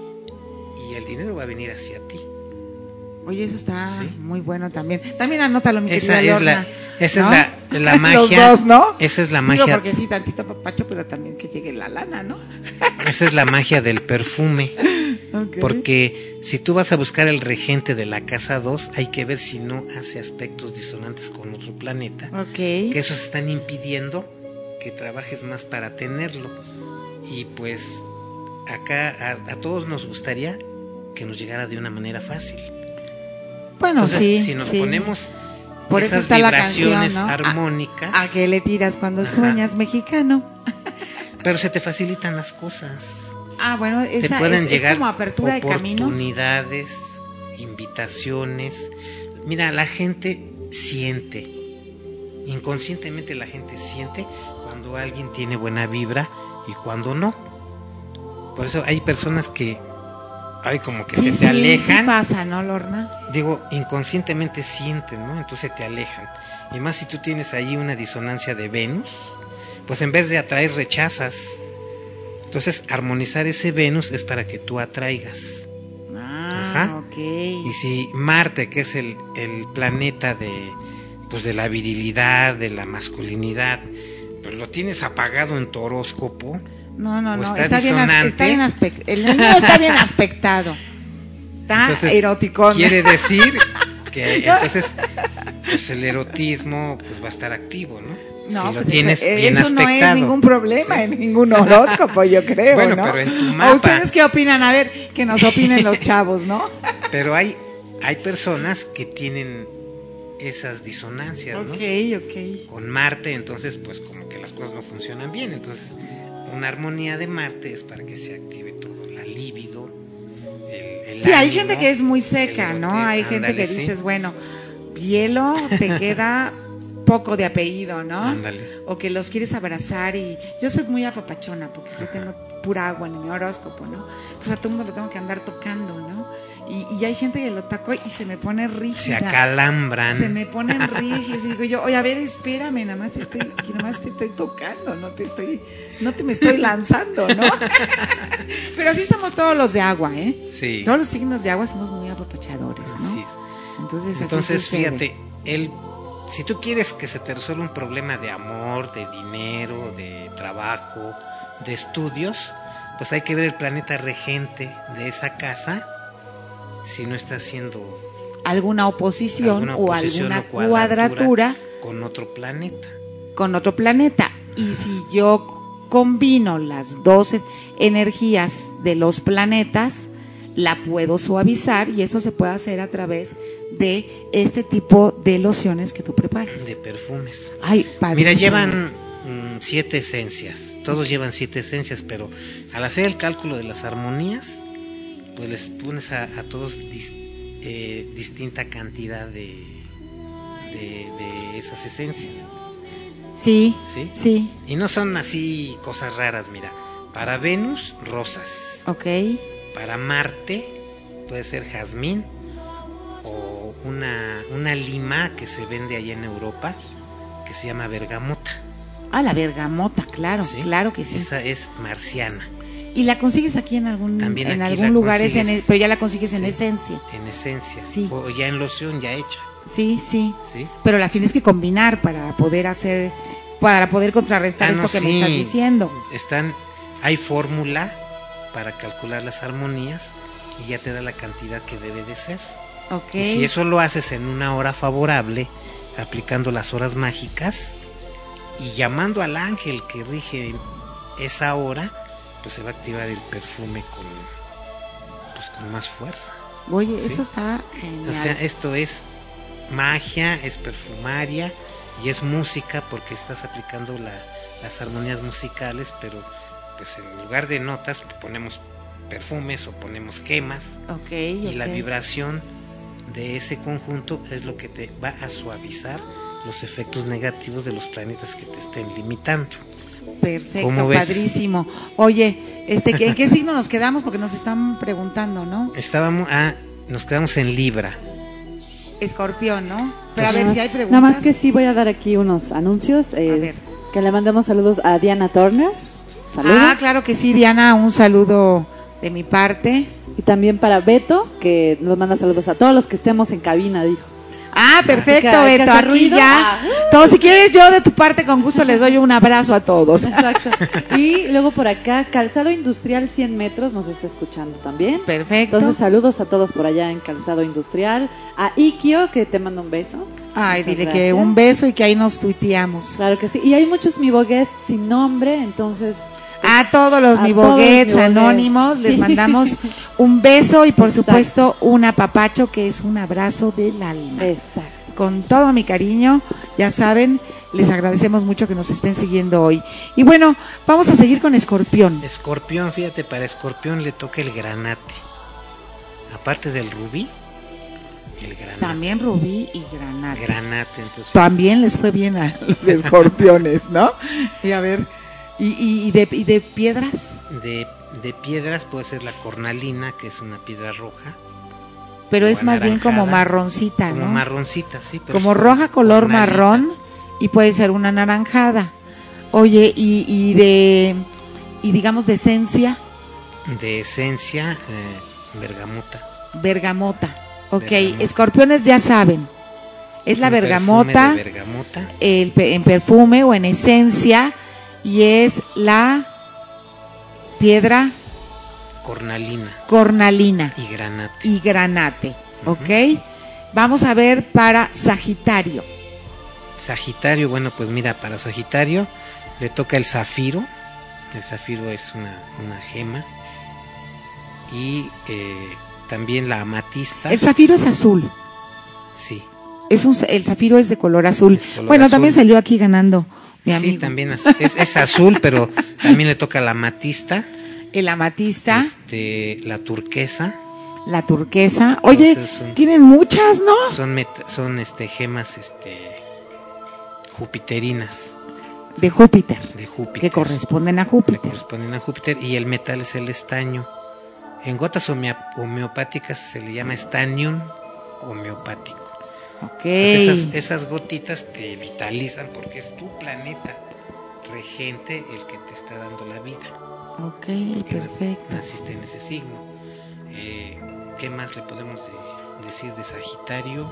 Speaker 3: y el dinero va a venir hacia ti.
Speaker 1: Oye, eso está
Speaker 3: Sí.
Speaker 1: muy bueno también. También anótalo, mi
Speaker 3: Esa
Speaker 1: querida
Speaker 3: es la,
Speaker 1: Lorna,
Speaker 3: esa
Speaker 1: ¿no?
Speaker 3: es la, la magia.
Speaker 1: Los dos, ¿no?
Speaker 3: Esa es la
Speaker 1: Digo,
Speaker 3: magia.
Speaker 1: porque sí, tantito papacho, pero también que llegue la lana, ¿no?
Speaker 3: Esa es la magia del perfume.
Speaker 1: Ok.
Speaker 3: Porque si tú vas a buscar el regente de la casa dos, hay que ver si no hace aspectos disonantes con otro planeta.
Speaker 1: Ok.
Speaker 3: Que esos están impidiendo que trabajes más para tenerlo. Y pues acá a, a todos nos gustaría que nos llegara de una manera fácil.
Speaker 1: Bueno,
Speaker 3: Entonces,
Speaker 1: sí,
Speaker 3: si nos
Speaker 1: sí.
Speaker 3: ponemos
Speaker 1: Por eso
Speaker 3: esas
Speaker 1: está la canción,
Speaker 3: vibraciones
Speaker 1: ¿no?
Speaker 3: armónicas,
Speaker 1: ¿A, a qué le tiras cuando
Speaker 3: Ajá.
Speaker 1: sueñas, mexicano?
Speaker 3: pero se te facilitan las cosas.
Speaker 1: Ah, bueno,
Speaker 3: Te
Speaker 1: esa
Speaker 3: pueden
Speaker 1: es, es
Speaker 3: llegar
Speaker 1: como apertura de caminos.
Speaker 3: oportunidades, invitaciones. Mira, la gente siente, inconscientemente la gente siente cuando alguien tiene buena vibra y cuando no. Por eso hay personas que, ay, como que
Speaker 1: Sí,
Speaker 3: se te
Speaker 1: sí,
Speaker 3: alejan.
Speaker 1: sí pasa, ¿no, Lorna?
Speaker 3: Digo, inconscientemente sienten, ¿no? Entonces te alejan. Y más si tú tienes ahí una disonancia de Venus, pues en vez de atraer, rechazas. Entonces, armonizar ese Venus es para que tú atraigas.
Speaker 1: Ah,
Speaker 3: Ajá.
Speaker 1: ok.
Speaker 3: Y si Marte, que es el, el planeta de, pues de la virilidad, de la masculinidad, pues lo tienes apagado en tu horóscopo,
Speaker 1: No, no,
Speaker 3: o
Speaker 1: no,
Speaker 3: está
Speaker 1: está, bien, as-
Speaker 3: disonante.
Speaker 1: está bien aspectado. El niño está bien aspectado. Está
Speaker 3: entonces
Speaker 1: eroticón.
Speaker 3: quiere decir que entonces pues el erotismo pues va a estar activo, ¿no?
Speaker 1: No,
Speaker 3: si lo
Speaker 1: pues
Speaker 3: tienes
Speaker 1: eso,
Speaker 3: bien
Speaker 1: eso no
Speaker 3: aspectado.
Speaker 1: es ningún problema
Speaker 3: Sí.
Speaker 1: en ningún horóscopo, yo creo,
Speaker 3: Bueno,
Speaker 1: ¿no?
Speaker 3: pero en tu
Speaker 1: ¿O
Speaker 3: mapa.
Speaker 1: ustedes qué opinan? A ver, que nos opinen los chavos, ¿no?
Speaker 3: Pero hay, hay personas que tienen esas disonancias, ¿no?
Speaker 1: Ok, ok.
Speaker 3: Con Marte, entonces pues como que las cosas no funcionan bien. Entonces una armonía de Marte es para que se active todo, la libido, el, el
Speaker 1: Sí, hay
Speaker 3: ánimo,
Speaker 1: gente que es muy seca,
Speaker 3: el
Speaker 1: ¿no?
Speaker 3: erotismo.
Speaker 1: Hay gente
Speaker 3: Ándale,
Speaker 1: que
Speaker 3: sí.
Speaker 1: dices, bueno, hielo, te queda poco de apellido, ¿no?
Speaker 3: Ándale.
Speaker 1: O que los quieres abrazar y yo soy muy apapachona porque yo tengo pura agua en mi horóscopo, ¿no? Entonces a todo el mundo lo tengo que andar tocando, ¿no? Y, y hay gente que lo toco y se me pone rígida.
Speaker 3: Se acalambran.
Speaker 1: Se me ponen rígidos y digo yo, oye, a ver, espérame, nada más te estoy, nada más te estoy tocando, no te estoy, no te me estoy lanzando, ¿no? Pero así somos todos los de agua, ¿eh?
Speaker 3: Sí.
Speaker 1: Todos los signos de agua somos muy apapachadores, ¿no?
Speaker 3: Así es.
Speaker 1: Entonces, así
Speaker 3: Entonces,
Speaker 1: sucede.
Speaker 3: fíjate, el, si tú quieres que se te resuelva un problema de amor, de dinero, de trabajo, de estudios, pues hay que ver el planeta regente de esa casa, si no está haciendo
Speaker 1: alguna oposición,
Speaker 3: alguna
Speaker 1: o
Speaker 3: oposición
Speaker 1: alguna
Speaker 3: o
Speaker 1: cuadratura
Speaker 3: con otro planeta.
Speaker 1: con otro planeta. Y si yo combino las dos energías de los planetas, la puedo suavizar y eso se puede hacer a través de este tipo de lociones que tú preparas.
Speaker 3: De perfumes.
Speaker 1: Ay, padrísimo.
Speaker 3: Mira, llevan mm, siete esencias. Todos llevan siete esencias, pero al hacer el cálculo de las armonías, pues les pones a, a todos dis, eh, distinta cantidad de, de, de esas esencias.
Speaker 1: Sí,
Speaker 3: ¿Sí?
Speaker 1: sí,
Speaker 3: Y no son así cosas raras, mira. Para Venus, rosas.
Speaker 1: ok.
Speaker 3: Para Marte, puede ser jazmín o una, una lima que se vende allá en Europa, que se llama bergamota.
Speaker 1: Ah, la bergamota, claro,
Speaker 3: ¿Sí?
Speaker 1: claro que sí.
Speaker 3: Esa es marciana,
Speaker 1: ¿Y la consigues aquí en algún
Speaker 3: También
Speaker 1: en
Speaker 3: aquí
Speaker 1: algún
Speaker 3: la
Speaker 1: lugar? Es en,
Speaker 3: consigues.
Speaker 1: pero ya la consigues en
Speaker 3: Sí.
Speaker 1: esencia.
Speaker 3: en esencia.
Speaker 1: Sí.
Speaker 3: O ya en loción, ya hecha.
Speaker 1: Sí, sí.
Speaker 3: ¿Sí?
Speaker 1: Pero las tienes que combinar para poder hacer, para poder contrarrestar
Speaker 3: Ah,
Speaker 1: esto
Speaker 3: no,
Speaker 1: que me
Speaker 3: sí.
Speaker 1: estás diciendo.
Speaker 3: Están, hay fórmula para calcular las armonías y ya te da la cantidad que debe de ser.
Speaker 1: Ok.
Speaker 3: Y si eso lo haces en una hora favorable, aplicando las horas mágicas y llamando al ángel que rige esa hora, pues se va a activar el perfume con, pues, con más fuerza.
Speaker 1: Oye,
Speaker 3: ¿sí?
Speaker 1: Eso está genial.
Speaker 3: O sea, esto es magia, es perfumaria y es música porque estás aplicando la, las armonías musicales, pero pues en lugar de notas ponemos perfumes o ponemos gemas.
Speaker 1: Okay,
Speaker 3: y
Speaker 1: okay.
Speaker 3: La vibración de ese conjunto es lo que te va a suavizar los efectos negativos de los planetas que te estén limitando.
Speaker 1: Perfecto, padrísimo. Oye, este, ¿en qué signo nos quedamos? Porque nos están preguntando, ¿no?
Speaker 3: Estábamos, ah, nos quedamos en Libra.
Speaker 1: Escorpión, ¿no? Pero a
Speaker 2: Entonces,
Speaker 1: ver si hay preguntas.
Speaker 2: Nada más que sí voy a dar aquí unos anuncios. Eh,
Speaker 1: a ver.
Speaker 2: Que le mandemos saludos a Diana Turner. Saludos.
Speaker 1: Ah, claro que sí, Diana, un saludo de mi parte.
Speaker 2: Y también para Beto, que nos manda saludos a todos los que estemos en cabina, dijo.
Speaker 1: Ah, perfecto,
Speaker 2: que,
Speaker 1: Beto, aquí
Speaker 2: ruido.
Speaker 1: ya.
Speaker 2: Ah.
Speaker 1: Todos, si quieres yo de tu parte con gusto les doy un abrazo a todos.
Speaker 2: Exacto. Y luego por acá, Calzado Industrial cien metros nos está escuchando también.
Speaker 1: Perfecto.
Speaker 2: Entonces saludos a todos por allá en Calzado Industrial. A Ikio, que te manda un beso.
Speaker 1: Ay,
Speaker 2: Muchas
Speaker 1: dile
Speaker 2: gracias.
Speaker 1: que un beso y que ahí nos tuiteamos.
Speaker 2: Claro que sí. Y hay muchos Mi Boguest sin nombre, entonces...
Speaker 1: A todos los
Speaker 2: A
Speaker 1: Mi
Speaker 2: todos
Speaker 1: Boguets
Speaker 2: los Mi
Speaker 1: anónimos
Speaker 2: Boguets.
Speaker 1: les
Speaker 2: Sí.
Speaker 1: mandamos un beso y por
Speaker 2: Exacto.
Speaker 1: supuesto un apapacho que es un abrazo del alma.
Speaker 2: Exacto.
Speaker 1: Con todo mi cariño, ya saben, les agradecemos mucho que nos estén siguiendo hoy. Y bueno, vamos a seguir con Escorpión.
Speaker 3: Escorpión, fíjate, para Escorpión le toca el granate. Aparte del rubí, el granate.
Speaker 1: También rubí y granate.
Speaker 3: Granate, entonces.
Speaker 1: También les fue bien a los escorpiones, ¿no? Y a ver, ¿y, y, y, de, y de piedras?
Speaker 3: De, de piedras puede ser la cornalina, que es una piedra roja.
Speaker 1: Pero
Speaker 3: o
Speaker 1: es más bien como
Speaker 3: anaranjada,
Speaker 1: marroncita, ¿no?
Speaker 3: Como marroncita, sí. Pero
Speaker 1: Como
Speaker 3: es
Speaker 1: roja color
Speaker 3: cornalita.
Speaker 1: marrón y puede ser una naranjada. Oye, y, y de, y digamos de esencia,
Speaker 3: De esencia, eh, bergamota.
Speaker 1: bergamota. Ok,
Speaker 3: Bergamota.
Speaker 1: escorpiones ya saben. Es la
Speaker 3: Un
Speaker 1: bergamota,
Speaker 3: perfume de bergamota.
Speaker 1: el, pe- en perfume o en esencia, y es la piedra
Speaker 3: Cornalina
Speaker 1: cornalina
Speaker 3: y granate.
Speaker 1: y granate. Ok, vamos a ver para Sagitario.
Speaker 3: Sagitario, bueno, pues mira, para Sagitario le toca el zafiro. El zafiro es una, una gema. Y eh, también la amatista.
Speaker 1: El zafiro es azul.
Speaker 3: Sí.
Speaker 1: Es un, el zafiro es de color azul.
Speaker 3: Es color
Speaker 1: bueno,
Speaker 3: azul.
Speaker 1: también salió aquí ganando mi amigo.
Speaker 3: Sí, también es, es, es azul, pero también le toca la amatista.
Speaker 1: El amatista,
Speaker 3: Este, la turquesa.
Speaker 1: la turquesa. Oye,
Speaker 3: Entonces son-
Speaker 1: tienen muchas, ¿no?
Speaker 3: Son met- son este gemas este jupiterinas
Speaker 1: De Júpiter,
Speaker 3: de Júpiter.
Speaker 1: que corresponden a
Speaker 3: Le
Speaker 1: Júpiter.
Speaker 3: corresponden a Júpiter, y el metal es el estaño. En gotas homea- homeopáticas se le llama estaño homeopático.
Speaker 1: Ok.
Speaker 3: Entonces esas, esas gotitas te vitalizan porque es tu planeta regente el que te está dando la vida.
Speaker 1: Ok,
Speaker 3: Porque
Speaker 1: perfecto.
Speaker 3: naciste en ese signo. Eh, ¿Qué más le podemos de- decir de Sagitario?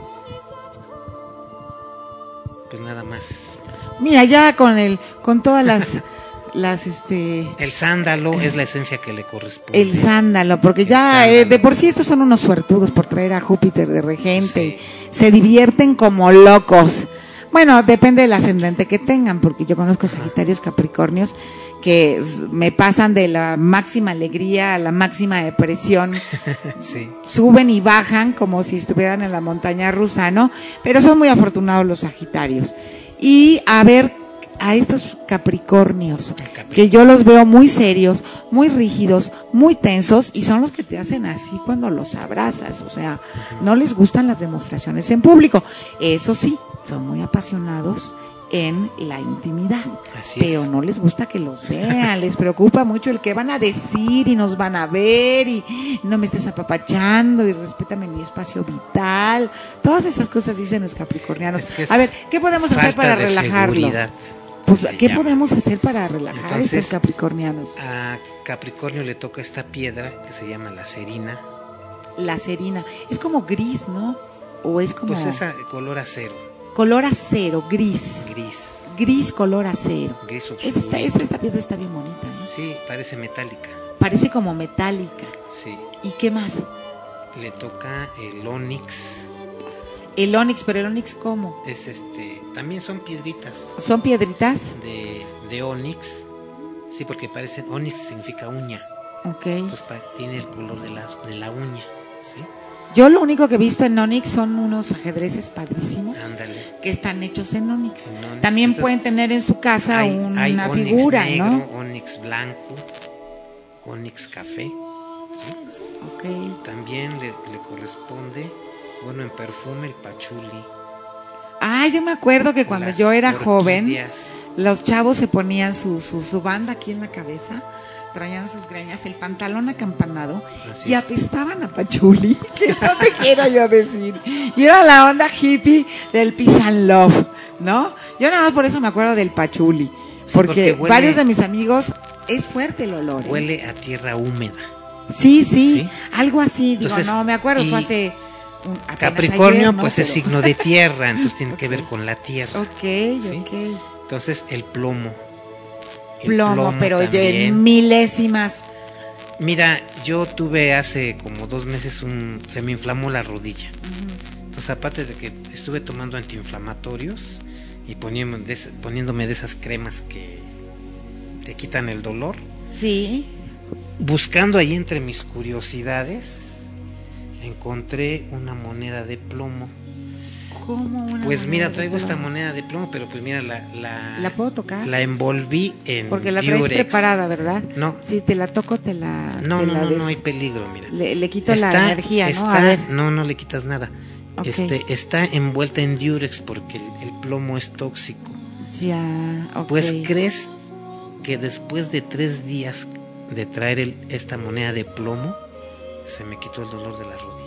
Speaker 3: Pues nada más.
Speaker 1: Mira, ya con el, con todas las, las, este,
Speaker 3: El sándalo es la esencia que le corresponde.
Speaker 1: el sándalo, porque
Speaker 3: El
Speaker 1: ya
Speaker 3: sándalo.
Speaker 1: eh, de por sí estos son unos suertudos por traer a Júpiter de regente.
Speaker 3: Sí.
Speaker 1: Se divierten como locos. Bueno, depende del ascendente que tengan, porque yo conozco Sagitarios, Capricornios, que s- me pasan de la máxima alegría a la máxima depresión.
Speaker 3: Sí.
Speaker 1: Suben y bajan como si estuvieran en la montaña rusa, ¿no? Pero son muy afortunados los Sagitarios. Y a ver, a estos Capricornios,
Speaker 3: Capricornio.
Speaker 1: que yo los veo muy serios, muy rígidos, muy tensos, y son los que te hacen así cuando los abrazas, o sea, no les gustan las demostraciones en público. Eso sí, son muy apasionados en la intimidad,
Speaker 3: Así
Speaker 1: pero
Speaker 3: es.
Speaker 1: no les gusta que los vean, les preocupa mucho el que van a decir y nos van a ver y no me estés apapachando y respétame mi espacio vital. Todas esas cosas dicen los capricornianos.
Speaker 3: Es que es
Speaker 1: A ver, ¿qué podemos hacer
Speaker 3: falta
Speaker 1: para
Speaker 3: de
Speaker 1: relajarlos?
Speaker 3: seguridad,
Speaker 1: Pues,
Speaker 3: se
Speaker 1: ¿qué
Speaker 3: llama.
Speaker 1: podemos hacer para relajar a
Speaker 3: Entonces,
Speaker 1: estos capricornianos?
Speaker 3: A Capricornio le toca esta piedra que se llama la cerina.
Speaker 1: La cerina. Es como gris, ¿no? O es como
Speaker 3: Pues esa color acero,
Speaker 1: color acero, gris.
Speaker 3: gris,
Speaker 1: Gris color acero.
Speaker 3: gris oscuro.
Speaker 1: Esa está, esta, esta piedra está bien bonita, ¿no?
Speaker 3: Sí, parece metálica.
Speaker 1: Parece como metálica.
Speaker 3: Sí.
Speaker 1: ¿Y qué más?
Speaker 3: Le toca el onix.
Speaker 1: El onix, pero el onix ¿cómo?
Speaker 3: Es este, también son piedritas
Speaker 1: ¿Son piedritas?
Speaker 3: de, de onix. Sí, porque parece, onix significa uña.
Speaker 1: Ok.
Speaker 3: Entonces pa- tiene el color de la, de la uña, ¿sí?
Speaker 1: Yo lo único que he visto en onix son unos ajedrezes padrísimos
Speaker 3: Ándale.
Speaker 1: que están hechos en onix.
Speaker 3: En onix.
Speaker 1: También
Speaker 3: Entonces,
Speaker 1: pueden tener en su casa
Speaker 3: hay,
Speaker 1: una
Speaker 3: hay onix
Speaker 1: figura,
Speaker 3: negro,
Speaker 1: ¿no?
Speaker 3: onix blanco, onix café, ¿sí?
Speaker 1: Ok.
Speaker 3: También le, le corresponde, bueno, en perfume el pachuli.
Speaker 1: Ah, yo me acuerdo que cuando
Speaker 3: las
Speaker 1: yo era joven,
Speaker 3: orquídeas.
Speaker 1: los chavos se ponían su, su, su banda aquí en la cabeza, traían sus greñas, el pantalón acampanado
Speaker 3: Así
Speaker 1: y
Speaker 3: es.
Speaker 1: apestaban a pachuli, que no te quiero yo decir. Y era la onda hippie del peace and love, ¿no? Yo nada más por eso me acuerdo del pachuli,
Speaker 3: Sí,
Speaker 1: porque,
Speaker 3: porque huele-
Speaker 1: varios de mis amigos es fuerte el olor. ¿eh?
Speaker 3: Huele a tierra húmeda.
Speaker 1: Sí, sí,
Speaker 3: ¿Sí?
Speaker 1: algo así. Digo,
Speaker 3: Entonces,
Speaker 1: no me acuerdo,
Speaker 3: y
Speaker 1: fue hace un, apenas
Speaker 3: Capricornio,
Speaker 1: ayer, ¿no?
Speaker 3: pues es
Speaker 1: Pero-
Speaker 3: signo de tierra, entonces tiene que
Speaker 1: Ok.
Speaker 3: ver con la tierra.
Speaker 1: Ok,
Speaker 3: ¿Sí?
Speaker 1: ok.
Speaker 3: Entonces, el plomo. El
Speaker 1: Plomo, pero ya
Speaker 3: también.
Speaker 1: en milésimas.
Speaker 3: Mira, yo tuve hace como dos meses un... se me inflamó la rodilla. Entonces, aparte de que estuve tomando antiinflamatorios y poniéndome de, esas- poniéndome de esas cremas que te quitan el dolor,
Speaker 1: Sí.
Speaker 3: buscando ahí entre mis curiosidades, encontré una moneda de plomo.
Speaker 1: ¿Cómo una
Speaker 3: Pues
Speaker 1: moneda
Speaker 3: mira,
Speaker 1: de
Speaker 3: traigo esta
Speaker 1: plomo?
Speaker 3: moneda de plomo, pero pues mira, la... La,
Speaker 1: ¿La puedo tocar?
Speaker 3: la envolví en
Speaker 1: Porque la traes
Speaker 3: Durex.
Speaker 1: preparada, ¿verdad?
Speaker 3: No.
Speaker 1: Si te la toco, te la.
Speaker 3: No,
Speaker 1: te
Speaker 3: no,
Speaker 1: la
Speaker 3: no,
Speaker 1: des-
Speaker 3: no hay peligro, mira.
Speaker 1: Le, le quito la energía, ¿no?
Speaker 3: está-
Speaker 1: A ver.
Speaker 3: No, no le quitas nada.
Speaker 1: Ok.
Speaker 3: Este, está envuelta en Durex porque el, el plomo es tóxico.
Speaker 1: Ya, ok.
Speaker 3: Pues crees que después de tres días de traer el- esta moneda de plomo, se me quitó el dolor de la rodilla.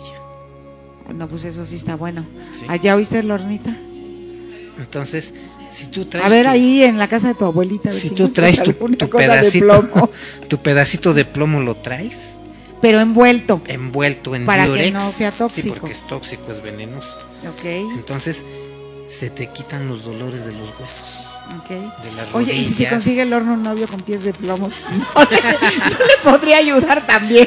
Speaker 1: No, pues eso sí está bueno.
Speaker 3: Sí.
Speaker 1: ¿Allá oíste, Lornita?
Speaker 3: Entonces, si tú traes
Speaker 1: A ver,
Speaker 3: tu-
Speaker 1: ahí en la casa de tu abuelita. a ver
Speaker 3: si
Speaker 1: si
Speaker 3: tú
Speaker 1: encuentras
Speaker 3: traes tu,
Speaker 1: alguna
Speaker 3: tu
Speaker 1: cosa de
Speaker 3: pedacito,
Speaker 1: plomo.
Speaker 3: tu pedacito de plomo lo traes
Speaker 1: Pero envuelto.
Speaker 3: envuelto en
Speaker 1: Para que
Speaker 3: Durex.
Speaker 1: no sea
Speaker 3: Sí,
Speaker 1: tóxico.
Speaker 3: porque es tóxico, es venenoso.
Speaker 1: Ok,
Speaker 3: Entonces, se te quitan los dolores de los huesos,
Speaker 1: ok.
Speaker 3: de las
Speaker 1: Oye, y si se
Speaker 3: rodillas.
Speaker 1: consigue el horno un novio con pies de plomo, no le, no le podría ayudar también.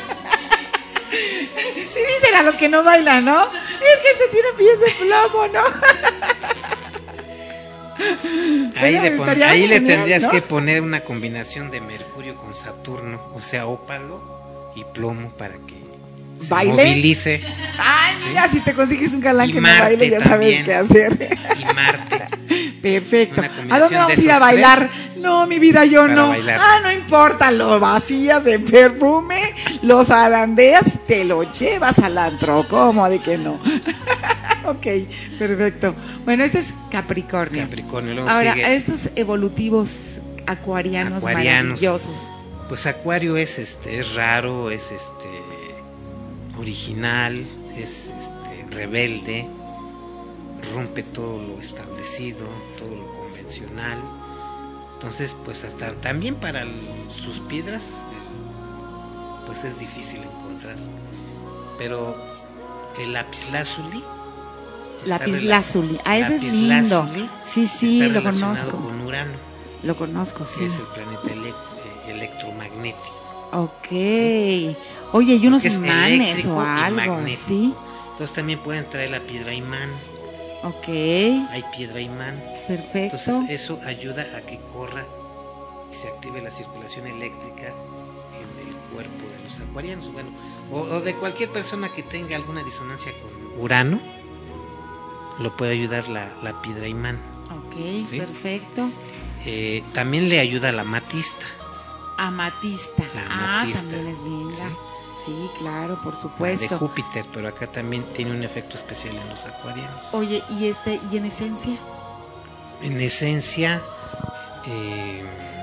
Speaker 1: Sí dicen a los que no bailan, ¿no? Es que este tiene pies de plomo, ¿no?
Speaker 3: Ahí,
Speaker 1: Bueno,
Speaker 3: le, pon-
Speaker 1: estaría
Speaker 3: ahí le
Speaker 1: genial,
Speaker 3: tendrías
Speaker 1: ¿no?
Speaker 3: que poner una combinación de Mercurio con Saturno, o sea, ópalo y plomo para que se
Speaker 1: ¿Baile?
Speaker 3: movilice.
Speaker 1: Ay, mira, si te consigues un galán
Speaker 3: Y
Speaker 1: que no
Speaker 3: Marte
Speaker 1: baile, ya
Speaker 3: también.
Speaker 1: sabes qué hacer.
Speaker 3: Y Marte.
Speaker 1: Perfecto.
Speaker 3: Una
Speaker 1: ¿A
Speaker 3: combinación
Speaker 1: dónde vamos
Speaker 3: de
Speaker 1: a ir a
Speaker 3: esos
Speaker 1: bailar? No, mi vida, yo
Speaker 3: Para
Speaker 1: no.
Speaker 3: bailar.
Speaker 1: Ah, no importa, lo vacías en perfume, los arandeas y te lo llevas al antro. ¿Cómo de que no? Ok, perfecto. Bueno, este es Capricornio.
Speaker 3: Capricornio. Luego
Speaker 1: Ahora,
Speaker 3: sigue,
Speaker 1: a estos evolutivos acuarianos,
Speaker 3: Acuarianos.
Speaker 1: maravillosos.
Speaker 3: pues Acuario es este, es raro, es este original, es este rebelde, rompe todo lo establecido, todo lo convencional. Entonces, pues hasta también para el- sus piedras, eh, pues es difícil encontrar. Pero el lapislázuli, está
Speaker 1: Lapislázuli. Ah, ese es
Speaker 3: lapislázuli
Speaker 1: lindo. Sí, sí,
Speaker 3: está
Speaker 1: lo
Speaker 3: relacionado
Speaker 1: conozco.
Speaker 3: con Urano,
Speaker 1: Lo conozco,
Speaker 3: que
Speaker 1: sí.
Speaker 3: es el planeta elec- eh, electromagnético.
Speaker 1: Ok. Oye, y unos
Speaker 3: Porque es
Speaker 1: imanes
Speaker 3: eléctrico
Speaker 1: o
Speaker 3: y
Speaker 1: algo
Speaker 3: magnético.
Speaker 1: así.
Speaker 3: Entonces también pueden traer la piedra imán.
Speaker 1: Ok,
Speaker 3: Hay piedra imán.
Speaker 1: perfecto.
Speaker 3: Entonces eso ayuda a que corra y se active la circulación eléctrica en el cuerpo de los acuarianos. Bueno, o, o de cualquier persona que tenga alguna disonancia con Urano, lo puede ayudar la, la piedra imán.
Speaker 1: Ok,
Speaker 3: ¿Sí?
Speaker 1: perfecto.
Speaker 3: Eh, también le ayuda la amatista.
Speaker 1: Amatista.
Speaker 3: La
Speaker 1: Ah,
Speaker 3: amatista,
Speaker 1: también es linda.
Speaker 3: sí.
Speaker 1: Sí, claro, por
Speaker 3: De
Speaker 1: supuesto.
Speaker 3: Júpiter, pero acá también tiene un efecto especial en los acuarianos.
Speaker 1: Oye, y este, y en esencia,
Speaker 3: En esencia, eh,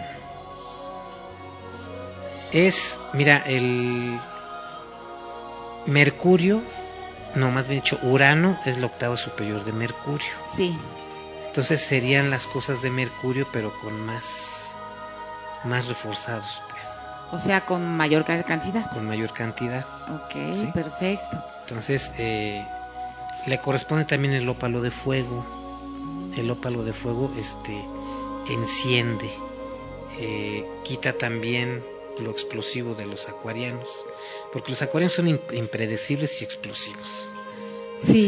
Speaker 3: es, mira, el Mercurio, no, más bien dicho, Urano es la octava superior de Mercurio.
Speaker 1: sí.
Speaker 3: Entonces serían las cosas de Mercurio, pero con más, más reforzados, pues,
Speaker 1: O sea, con mayor ca- cantidad.
Speaker 3: con mayor cantidad.
Speaker 1: Ok,
Speaker 3: Sí.
Speaker 1: perfecto.
Speaker 3: Entonces, eh, le corresponde también el ópalo de fuego. El ópalo de fuego este, enciende, eh, quita también lo explosivo de los acuarianos, porque los acuarianos son im- impredecibles y explosivos.
Speaker 1: Sí.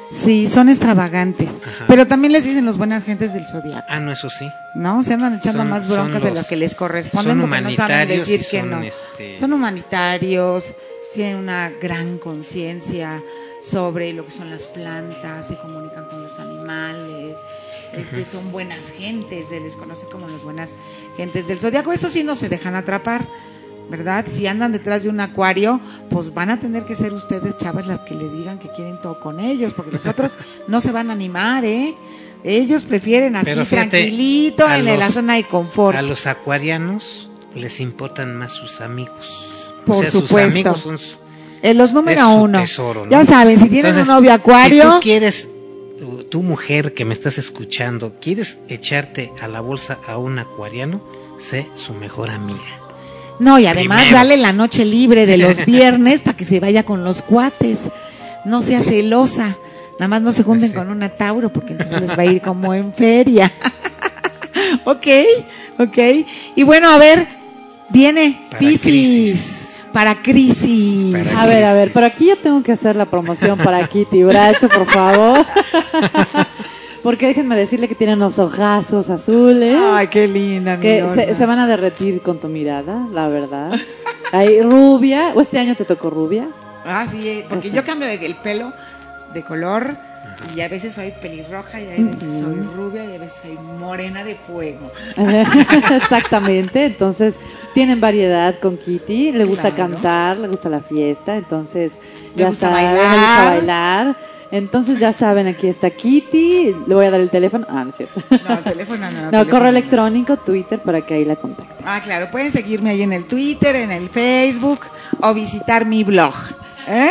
Speaker 1: Sí, son extravagantes. Ajá. Pero también les dicen los buenas gentes del zodiaco.
Speaker 3: Ah, no, eso sí.
Speaker 1: No, se andan echando
Speaker 3: son,
Speaker 1: más broncas de lo que les corresponden porque no saben decir que
Speaker 3: son,
Speaker 1: no.
Speaker 3: Este...
Speaker 1: Son humanitarios, tienen una gran conciencia sobre lo que son las plantas, se comunican con los animales, este, uh-huh. son buenas gentes, se les conoce como las buenas gentes del zodiaco. Eso sí, no se dejan atrapar, ¿verdad? Si andan detrás de un acuario, pues van a tener que ser ustedes, chavas, las que le digan que quieren todo con ellos, porque los otros no se van a animar, ¿eh? Ellos prefieren así, fíjate, tranquilito, en los, la zona de confort.
Speaker 3: A los acuarianos les importan más sus amigos.
Speaker 1: Por
Speaker 3: o sea,
Speaker 1: supuesto.
Speaker 3: Sus amigos son su,
Speaker 1: en los número uno.
Speaker 3: Tesoro, ¿no?
Speaker 1: Ya saben, si tienen
Speaker 3: Entonces,
Speaker 1: un novio acuario.
Speaker 3: Si tú quieres, tu mujer que me estás escuchando, quieres echarte a la bolsa a un acuariano, sé su mejor amiga.
Speaker 1: No, y además
Speaker 3: Primero.
Speaker 1: dale la noche libre de los viernes para que se vaya con los cuates. No sea celosa. Nada más no se junten sí. con una Tauro porque entonces les va a ir como en feria. Ok, ok. Y bueno, a ver, viene
Speaker 3: para
Speaker 1: Piscis.
Speaker 3: Crisis.
Speaker 1: Para crisis.
Speaker 2: Para a crisis. ver, a ver, pero aquí yo tengo que hacer la promoción para Kitty Bracho, por favor. Porque déjenme decirle que tienen unos ojazos azules.
Speaker 1: Ay, qué linda.
Speaker 2: Que se, se van a derretir con tu mirada, la verdad. Hay rubia. ¿O este año te tocó rubia?
Speaker 1: Ah, sí, porque este. yo cambio el pelo de color y a veces soy pelirroja y a veces uh-huh. soy rubia y a veces soy morena de fuego.
Speaker 2: Exactamente, entonces tienen variedad con Kitty, le gusta claro. cantar, le gusta la fiesta, entonces
Speaker 1: le
Speaker 2: ya
Speaker 1: gusta
Speaker 2: saben,
Speaker 1: bailar.
Speaker 2: le gusta bailar. Entonces ya saben, aquí está Kitty, le voy a dar el teléfono. Ah, no es cierto.
Speaker 1: No, el teléfono no.
Speaker 2: No,
Speaker 1: teléfono,
Speaker 2: correo
Speaker 1: no.
Speaker 2: electrónico, Twitter, para que ahí la contacten.
Speaker 1: Ah, claro, pueden seguirme ahí en el Twitter, en el Facebook o visitar mi blog. ¿Eh?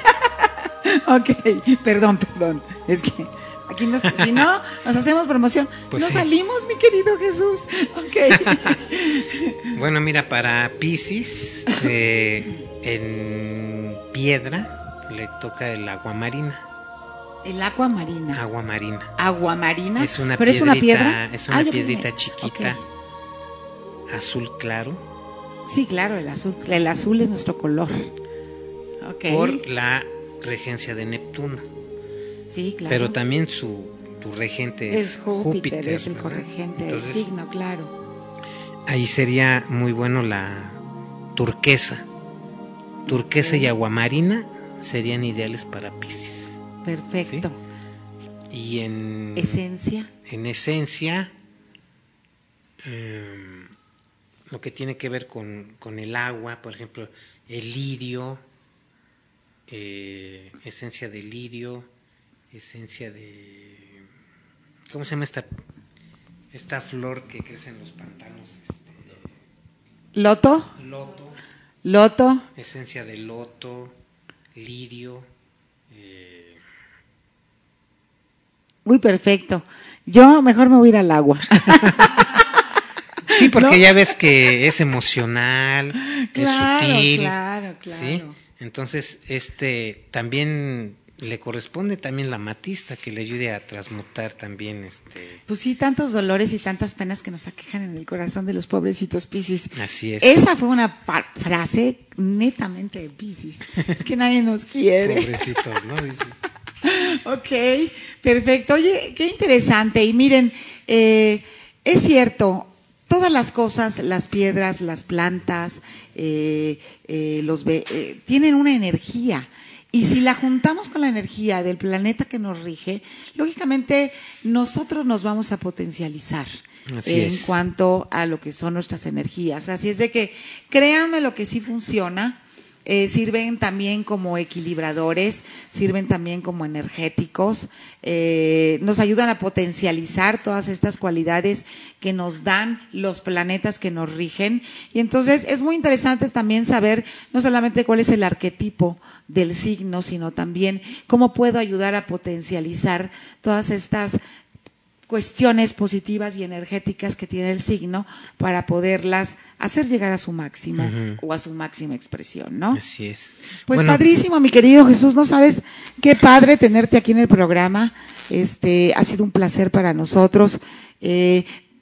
Speaker 1: Ok, perdón, perdón. Es que aquí nos, si no, nos hacemos promoción. Pues no sí. salimos, mi querido Jesús. Ok.
Speaker 3: Bueno, mira, para Piscis, eh, en piedra le toca el agua marina.
Speaker 1: El agua marina.
Speaker 3: Agua marina.
Speaker 1: Agua marina.
Speaker 3: Es una
Speaker 1: ¿Pero
Speaker 3: piedrita,
Speaker 1: es una piedra?
Speaker 3: Es una
Speaker 1: ah,
Speaker 3: piedrita
Speaker 1: me...
Speaker 3: chiquita, okay. azul claro.
Speaker 1: Sí, claro, el azul. El azul es nuestro color. Okay.
Speaker 3: Por la regencia de Neptuno.
Speaker 1: Sí, claro.
Speaker 3: Pero también su tu regente es,
Speaker 1: es Júpiter,
Speaker 3: Júpiter,
Speaker 1: es el
Speaker 3: ¿verdad?
Speaker 1: corregente Entonces, del signo, claro.
Speaker 3: Ahí sería muy bueno la turquesa. Turquesa okay. y aguamarina serían ideales para Piscis.
Speaker 1: Perfecto.
Speaker 3: ¿Sí? Y en
Speaker 1: esencia.
Speaker 3: En esencia, eh, lo que tiene que ver con, con el agua, por ejemplo, el lirio. Eh, esencia de lirio, esencia de ¿cómo se llama esta esta flor que crece en los pantanos? Este,
Speaker 1: loto,
Speaker 3: loto,
Speaker 1: loto,
Speaker 3: esencia de loto, lirio. Eh...
Speaker 1: Uy, perfecto. Yo mejor me voy a ir al agua.
Speaker 3: Sí, porque ¿no? ya ves que es emocional,
Speaker 1: claro,
Speaker 3: es sutil,
Speaker 1: claro, claro.
Speaker 3: ¿sí? Entonces, este también le corresponde también la amatista que le ayude a transmutar también este.
Speaker 1: Pues sí, tantos dolores y tantas penas que nos aquejan en el corazón de los pobrecitos Piscis.
Speaker 3: Así es.
Speaker 1: Esa fue una pa- frase netamente de Piscis. Es que nadie nos quiere.
Speaker 3: Pobrecitos, ¿no? Dices.
Speaker 1: Ok, perfecto. Oye, qué interesante. Y miren, eh, es cierto. Todas las cosas, las piedras, las plantas, eh, eh, los eh, tienen una energía. Y si la juntamos con la energía del planeta que nos rige, lógicamente nosotros nos vamos a potencializar
Speaker 3: Así
Speaker 1: en
Speaker 3: es.
Speaker 1: cuanto a lo que son nuestras energías. Así es de que créanme lo que sí funciona. Eh, sirven también como equilibradores, sirven también como energéticos, eh, nos ayudan a potencializar todas estas cualidades que nos dan los planetas que nos rigen. Y entonces es muy interesante también saber no solamente cuál es el arquetipo del signo, sino también cómo puedo ayudar a potencializar todas estas cuestiones positivas y energéticas que tiene el signo para poderlas hacer llegar a su máximo uh-huh. o a su máxima expresión, ¿no?
Speaker 3: Así es.
Speaker 1: Pues
Speaker 3: bueno,
Speaker 1: padrísimo, mi querido Jesús, no sabes qué padre tenerte aquí en el programa. Este, ha sido un placer para nosotros. Eh,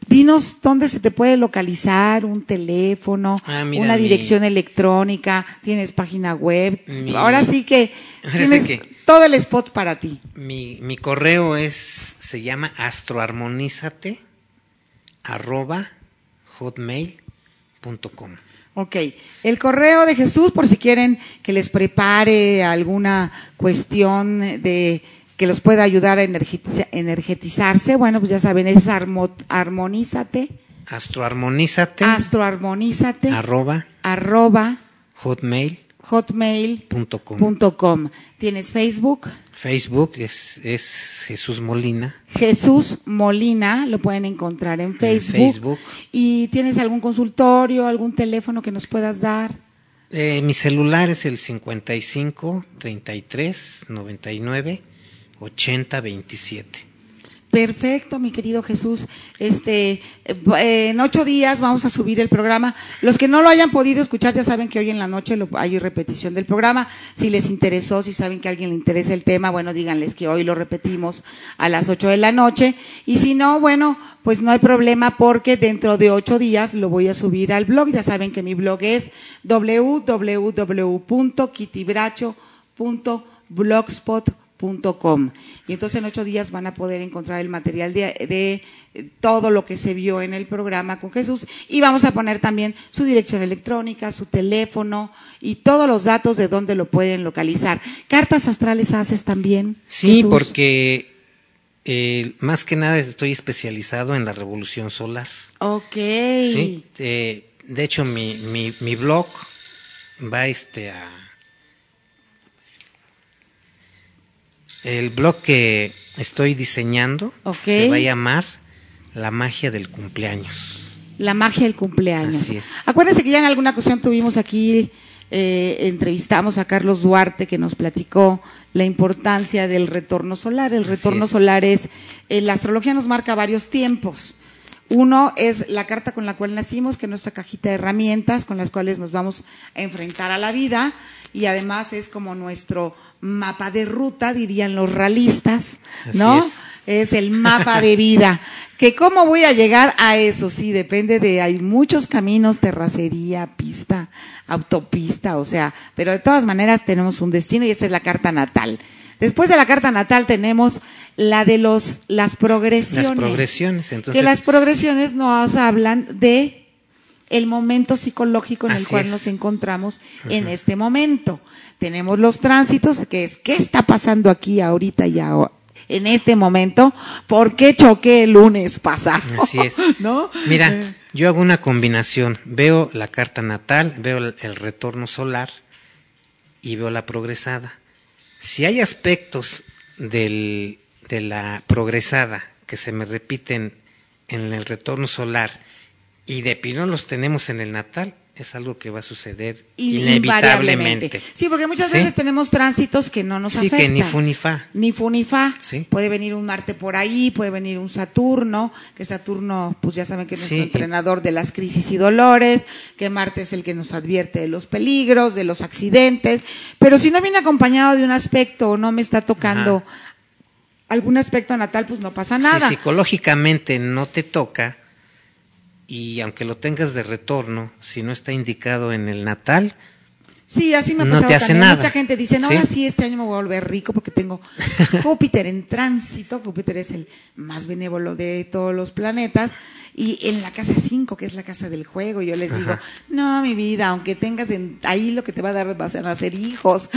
Speaker 1: dinos dónde se te puede localizar, un teléfono,
Speaker 3: ah, mira,
Speaker 1: una
Speaker 3: mi,
Speaker 1: dirección electrónica, tienes página web.
Speaker 3: Mi,
Speaker 1: ahora sí que
Speaker 3: ahora
Speaker 1: tienes
Speaker 3: sí que,
Speaker 1: todo el spot para ti.
Speaker 3: Mi, mi correo es, se llama astroarmonízate arroba hotmail punto com.
Speaker 1: Ok, el correo de Jesús, por si quieren que les prepare alguna cuestión de que los pueda ayudar a energetizarse, bueno, pues ya saben, es armo, armonízate.
Speaker 3: Astroarmonízate.
Speaker 1: Astroarmonízate.
Speaker 3: Arroba.
Speaker 1: Arroba.
Speaker 3: Hotmail.
Speaker 1: Hotmail.
Speaker 3: Punto com.
Speaker 1: Punto com. ¿Tienes Facebook?
Speaker 3: Facebook es, es Jesús Molina.
Speaker 1: Jesús Molina, lo pueden encontrar en Facebook.
Speaker 3: En Facebook.
Speaker 1: ¿Y tienes algún consultorio, algún teléfono que nos puedas dar?
Speaker 3: Eh, mi celular es el cincuenta y cinco, treinta y tres, noventa y nueve, ochenta, veintisiete.
Speaker 1: Perfecto, mi querido Jesús. Este, eh, en ocho días vamos a subir el programa. Los que no lo hayan podido escuchar ya saben que hoy en la noche lo, hay repetición del programa. Si les interesó, si saben que a alguien le interesa el tema, bueno, díganles que hoy lo repetimos a las ocho de la noche. Y si no, bueno, pues no hay problema porque dentro de ocho días lo voy a subir al blog. Ya saben que mi blog es doble u doble u doble u punto kitibracho punto blogspot punto com. Punto com. Y entonces en ocho días van a poder encontrar el material de, de todo lo que se vio en el programa con Jesús y vamos a poner también su dirección electrónica, su teléfono y todos los datos de dónde lo pueden localizar. ¿Cartas astrales haces también?
Speaker 3: Sí,
Speaker 1: Jesús?
Speaker 3: porque eh, más que nada estoy especializado en la revolución solar.
Speaker 1: Ok.
Speaker 3: Sí, eh, de hecho mi, mi, mi blog va este a... El blog que estoy diseñando
Speaker 1: okay.
Speaker 3: se va a llamar La Magia del Cumpleaños.
Speaker 1: La Magia del Cumpleaños.
Speaker 3: Así es.
Speaker 1: Acuérdense que ya en alguna ocasión tuvimos aquí, eh, entrevistamos a Carlos Duarte que nos platicó la importancia del retorno solar. El retorno es. solar es, eh, la astrología nos marca varios tiempos. Uno es la carta con la cual nacimos, que es nuestra cajita de herramientas con las cuales nos vamos a enfrentar a la vida y además es como nuestro mapa de ruta, dirían los realistas, ¿no?
Speaker 3: Así es.
Speaker 1: Es el mapa de vida. Que cómo voy a llegar a eso, sí, depende de, hay muchos caminos, terracería, pista, autopista, o sea, pero de todas maneras tenemos un destino y esa es la carta natal. Después de la carta natal tenemos la de los las progresiones.
Speaker 3: Las progresiones, entonces.
Speaker 1: Que las progresiones nos hablan de el momento psicológico en el
Speaker 3: Así
Speaker 1: cual
Speaker 3: es.
Speaker 1: nos encontramos
Speaker 3: uh-huh.
Speaker 1: en este momento. Tenemos los tránsitos, que es qué está pasando aquí ahorita y ahora, en este momento, ¿por qué choqué el lunes pasado?
Speaker 3: Así es.
Speaker 1: ¿No?
Speaker 3: Mira,
Speaker 1: Eh.
Speaker 3: yo hago una combinación, veo la carta natal, veo el, el retorno solar y veo la progresada. Si hay aspectos del, de la progresada que se me repiten en el retorno solar y de pilón los tenemos en el natal, es algo que va a suceder inevitablemente.
Speaker 1: Sí, porque muchas
Speaker 3: ¿Sí?
Speaker 1: veces tenemos tránsitos que no nos
Speaker 3: sí,
Speaker 1: afectan.
Speaker 3: que ni fu ni fa.
Speaker 1: Ni fu ni fa.
Speaker 3: Sí.
Speaker 1: Puede venir un Marte por ahí, puede venir un Saturno, que Saturno, pues ya saben que es nuestro
Speaker 3: Sí.
Speaker 1: entrenador de las crisis y dolores, que Marte es el que nos advierte de los peligros, de los accidentes, pero si no viene acompañado de un aspecto o no me está tocando
Speaker 3: Ajá.
Speaker 1: algún aspecto natal, pues no pasa nada.
Speaker 3: Si psicológicamente no te toca, y aunque lo tengas de retorno, si no está indicado en el natal,
Speaker 1: Sí, así me ha
Speaker 3: no
Speaker 1: pasado
Speaker 3: te hace
Speaker 1: también.
Speaker 3: nada.
Speaker 1: Mucha gente dice, no,
Speaker 3: ¿Sí?
Speaker 1: ahora sí, este año me voy a volver rico porque tengo Júpiter en tránsito. Júpiter es el más benévolo de todos los planetas. Y en la casa cinco, que es la casa del juego, yo les digo,
Speaker 3: Ajá.
Speaker 1: no, mi vida, aunque tengas en, ahí lo que te va a dar vas a nacer hijos.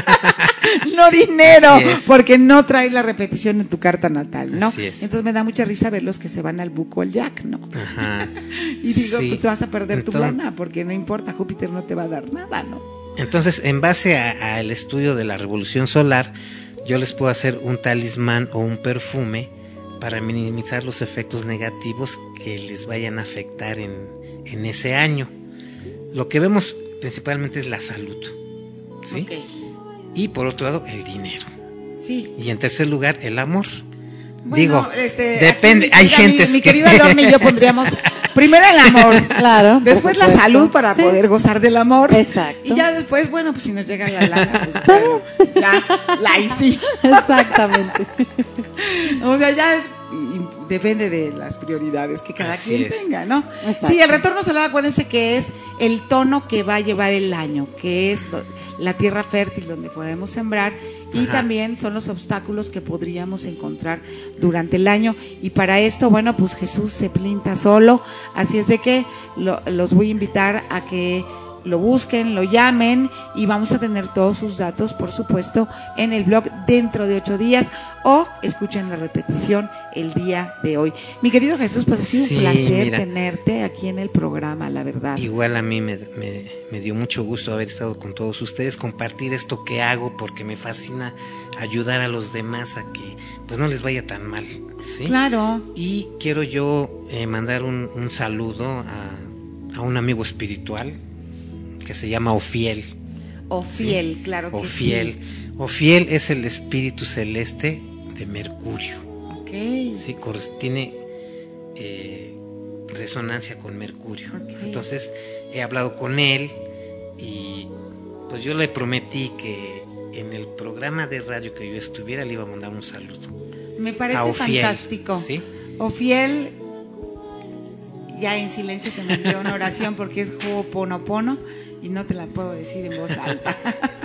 Speaker 1: No dinero,
Speaker 3: Así es.
Speaker 1: porque no traes la repetición en tu carta natal, ¿no?
Speaker 3: Así es.
Speaker 1: Entonces me da mucha risa ver los que se van al buco al jack, ¿no?
Speaker 3: Ajá.
Speaker 1: Y digo,
Speaker 3: Sí.
Speaker 1: pues vas a perder tu
Speaker 3: Entonces-
Speaker 1: lana, porque no importa, Júpiter no te va a dar nada, ¿no?
Speaker 3: Entonces, en base al estudio de la revolución solar, yo les puedo hacer un talismán o un perfume para minimizar los efectos negativos que les vayan a afectar en, en ese año. Lo que vemos principalmente es la salud, ¿sí?
Speaker 1: Ok.
Speaker 3: Y por otro lado, el dinero.
Speaker 1: Sí.
Speaker 3: Y en tercer lugar, el amor.
Speaker 1: Bueno,
Speaker 3: Digo,
Speaker 1: este,
Speaker 3: depende,
Speaker 1: aquí,
Speaker 3: hay
Speaker 1: mira,
Speaker 3: gentes
Speaker 1: mi, mi
Speaker 3: que...
Speaker 1: querido Lorne y yo pondríamos primero el amor,
Speaker 2: Claro. por
Speaker 1: después la
Speaker 2: supuesto.
Speaker 1: salud para
Speaker 2: Sí.
Speaker 1: poder gozar del amor.
Speaker 2: Exacto.
Speaker 1: Y ya después, bueno, pues si nos llega la lana, pues bueno, ya, la y sí.
Speaker 2: Exactamente.
Speaker 1: O sea, ya es depende de las prioridades que cada
Speaker 3: Así
Speaker 1: quien
Speaker 3: es.
Speaker 1: tenga, ¿no?
Speaker 2: Exacto.
Speaker 1: Sí, el retorno solar, acuérdense que es el tono que va a llevar el año, que es lo- la tierra fértil donde podemos sembrar, y
Speaker 3: Ajá.
Speaker 1: también son los obstáculos que podríamos encontrar durante el año, y para esto, bueno, pues Jesús se pinta solo, así es de que lo- los voy a invitar a que lo busquen, lo llamen, y vamos a tener todos sus datos, por supuesto, en el blog dentro de ocho días, o escuchen la repetición el día de hoy. Mi querido Jesús, pues ha sido
Speaker 3: Sí,
Speaker 1: un placer
Speaker 3: mira.
Speaker 1: tenerte aquí en el programa, la verdad.
Speaker 3: Igual a mí me, me, me dio mucho gusto haber estado con todos ustedes, compartir esto que hago, porque me fascina ayudar a los demás a que pues no les vaya tan mal, ¿sí?
Speaker 1: Claro.
Speaker 3: Y quiero yo eh, mandar un, un saludo a, a un amigo espiritual que se llama Ofiel.
Speaker 1: O fiel,
Speaker 3: ¿sí?
Speaker 1: claro que
Speaker 3: Ofiel.
Speaker 1: sí.
Speaker 3: Ofiel es el espíritu celeste de Mercurio.
Speaker 1: Ok.
Speaker 3: Sí, cor- tiene eh, resonancia con Mercurio.
Speaker 1: Ok.
Speaker 3: Entonces he hablado con él y pues yo le prometí que en el programa de radio que yo estuviera le iba a mandar un saludo.
Speaker 1: Me parece
Speaker 3: a Ofiel,
Speaker 1: fantástico.
Speaker 3: ¿sí?
Speaker 1: Ofiel, ya en silencio te mandé una oración porque es Ho'oponopono y no te la puedo decir en voz alta.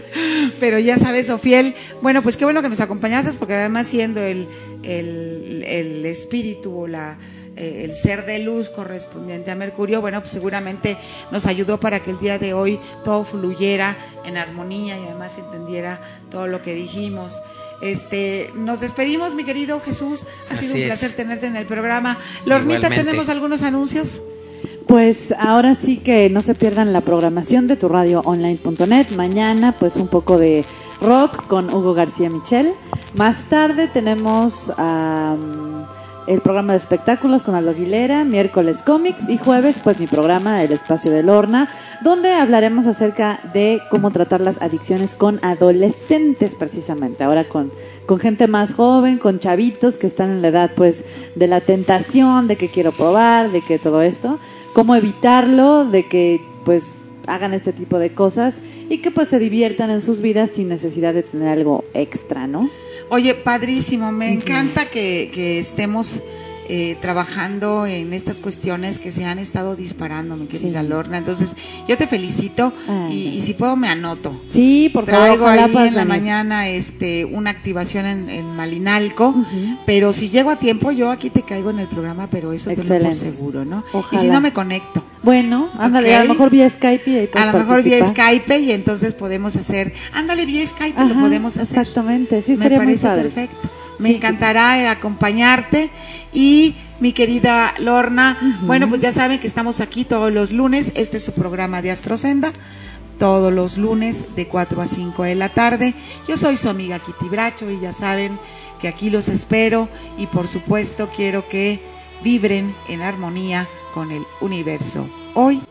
Speaker 1: Pero ya sabes, Ofiel, bueno, pues qué bueno que nos acompañaste, porque además siendo el, el, el espíritu o la, eh, el ser de luz correspondiente a Mercurio, bueno, pues seguramente nos ayudó para que el día de hoy todo fluyera en armonía y además se entendiera todo lo que dijimos. Este, nos despedimos, mi querido Jesús, ha sido
Speaker 3: Así
Speaker 1: un
Speaker 3: es.
Speaker 1: placer tenerte en el programa. Lornita,
Speaker 3: Igualmente.
Speaker 1: ¿tenemos algunos anuncios?
Speaker 2: Pues ahora sí que no se pierdan la programación de tu radio online punto net. Mañana pues un poco de rock con Hugo García Michel. Más tarde tenemos um, el programa de espectáculos con Aldo Aguilera, miércoles cómics y jueves pues mi programa El Espacio de Lorna, donde hablaremos acerca de cómo tratar las adicciones con adolescentes precisamente. Ahora con, con gente más joven, con chavitos que están en la edad pues de la tentación, de que quiero probar, de que todo esto. Cómo evitarlo, de que pues hagan este tipo de cosas y que pues se diviertan en sus vidas sin necesidad de tener algo extra, ¿no?
Speaker 1: Oye, padrísimo, me
Speaker 2: Ujú.
Speaker 1: encanta que, que estemos eh, trabajando en estas cuestiones que se han estado disparando, mi querida
Speaker 2: Sí.
Speaker 1: Lorna. Entonces, yo te felicito
Speaker 2: Ay.
Speaker 1: y, y si puedo me anoto.
Speaker 2: Sí, por favor,
Speaker 1: Traigo
Speaker 2: ojalá
Speaker 1: ahí
Speaker 2: puedas
Speaker 1: en la
Speaker 2: venir.
Speaker 1: mañana este una activación en, en Malinalco,
Speaker 2: Ujú.
Speaker 1: pero si llego a tiempo yo aquí te caigo en el programa, pero eso tenlo por
Speaker 2: Excelente.
Speaker 1: seguro, ¿no?
Speaker 2: Ojalá.
Speaker 1: Y si no me conecto.
Speaker 2: Bueno, ándale,
Speaker 1: Ok.
Speaker 2: a lo mejor vía Skype y ahí puedes
Speaker 1: A lo mejor vía
Speaker 2: participar.
Speaker 1: Skype y entonces podemos hacer, ándale vía Skype, lo
Speaker 2: Ajá,
Speaker 1: podemos hacer.
Speaker 2: exactamente, sí,
Speaker 1: Me
Speaker 2: estaría muy
Speaker 1: parece
Speaker 2: padre.
Speaker 1: perfecto. Me
Speaker 2: Sí.
Speaker 1: encantará eh, acompañarte. Y mi querida Lorna,
Speaker 2: Ujú.
Speaker 1: bueno, pues ya saben que estamos aquí todos los lunes. Este es su programa de Astrosenda. Todos los lunes de cuatro a cinco de la tarde. Yo soy su amiga Kitty Bracho y ya saben que aquí los espero. Y por supuesto quiero que vibren en armonía con el universo, hoy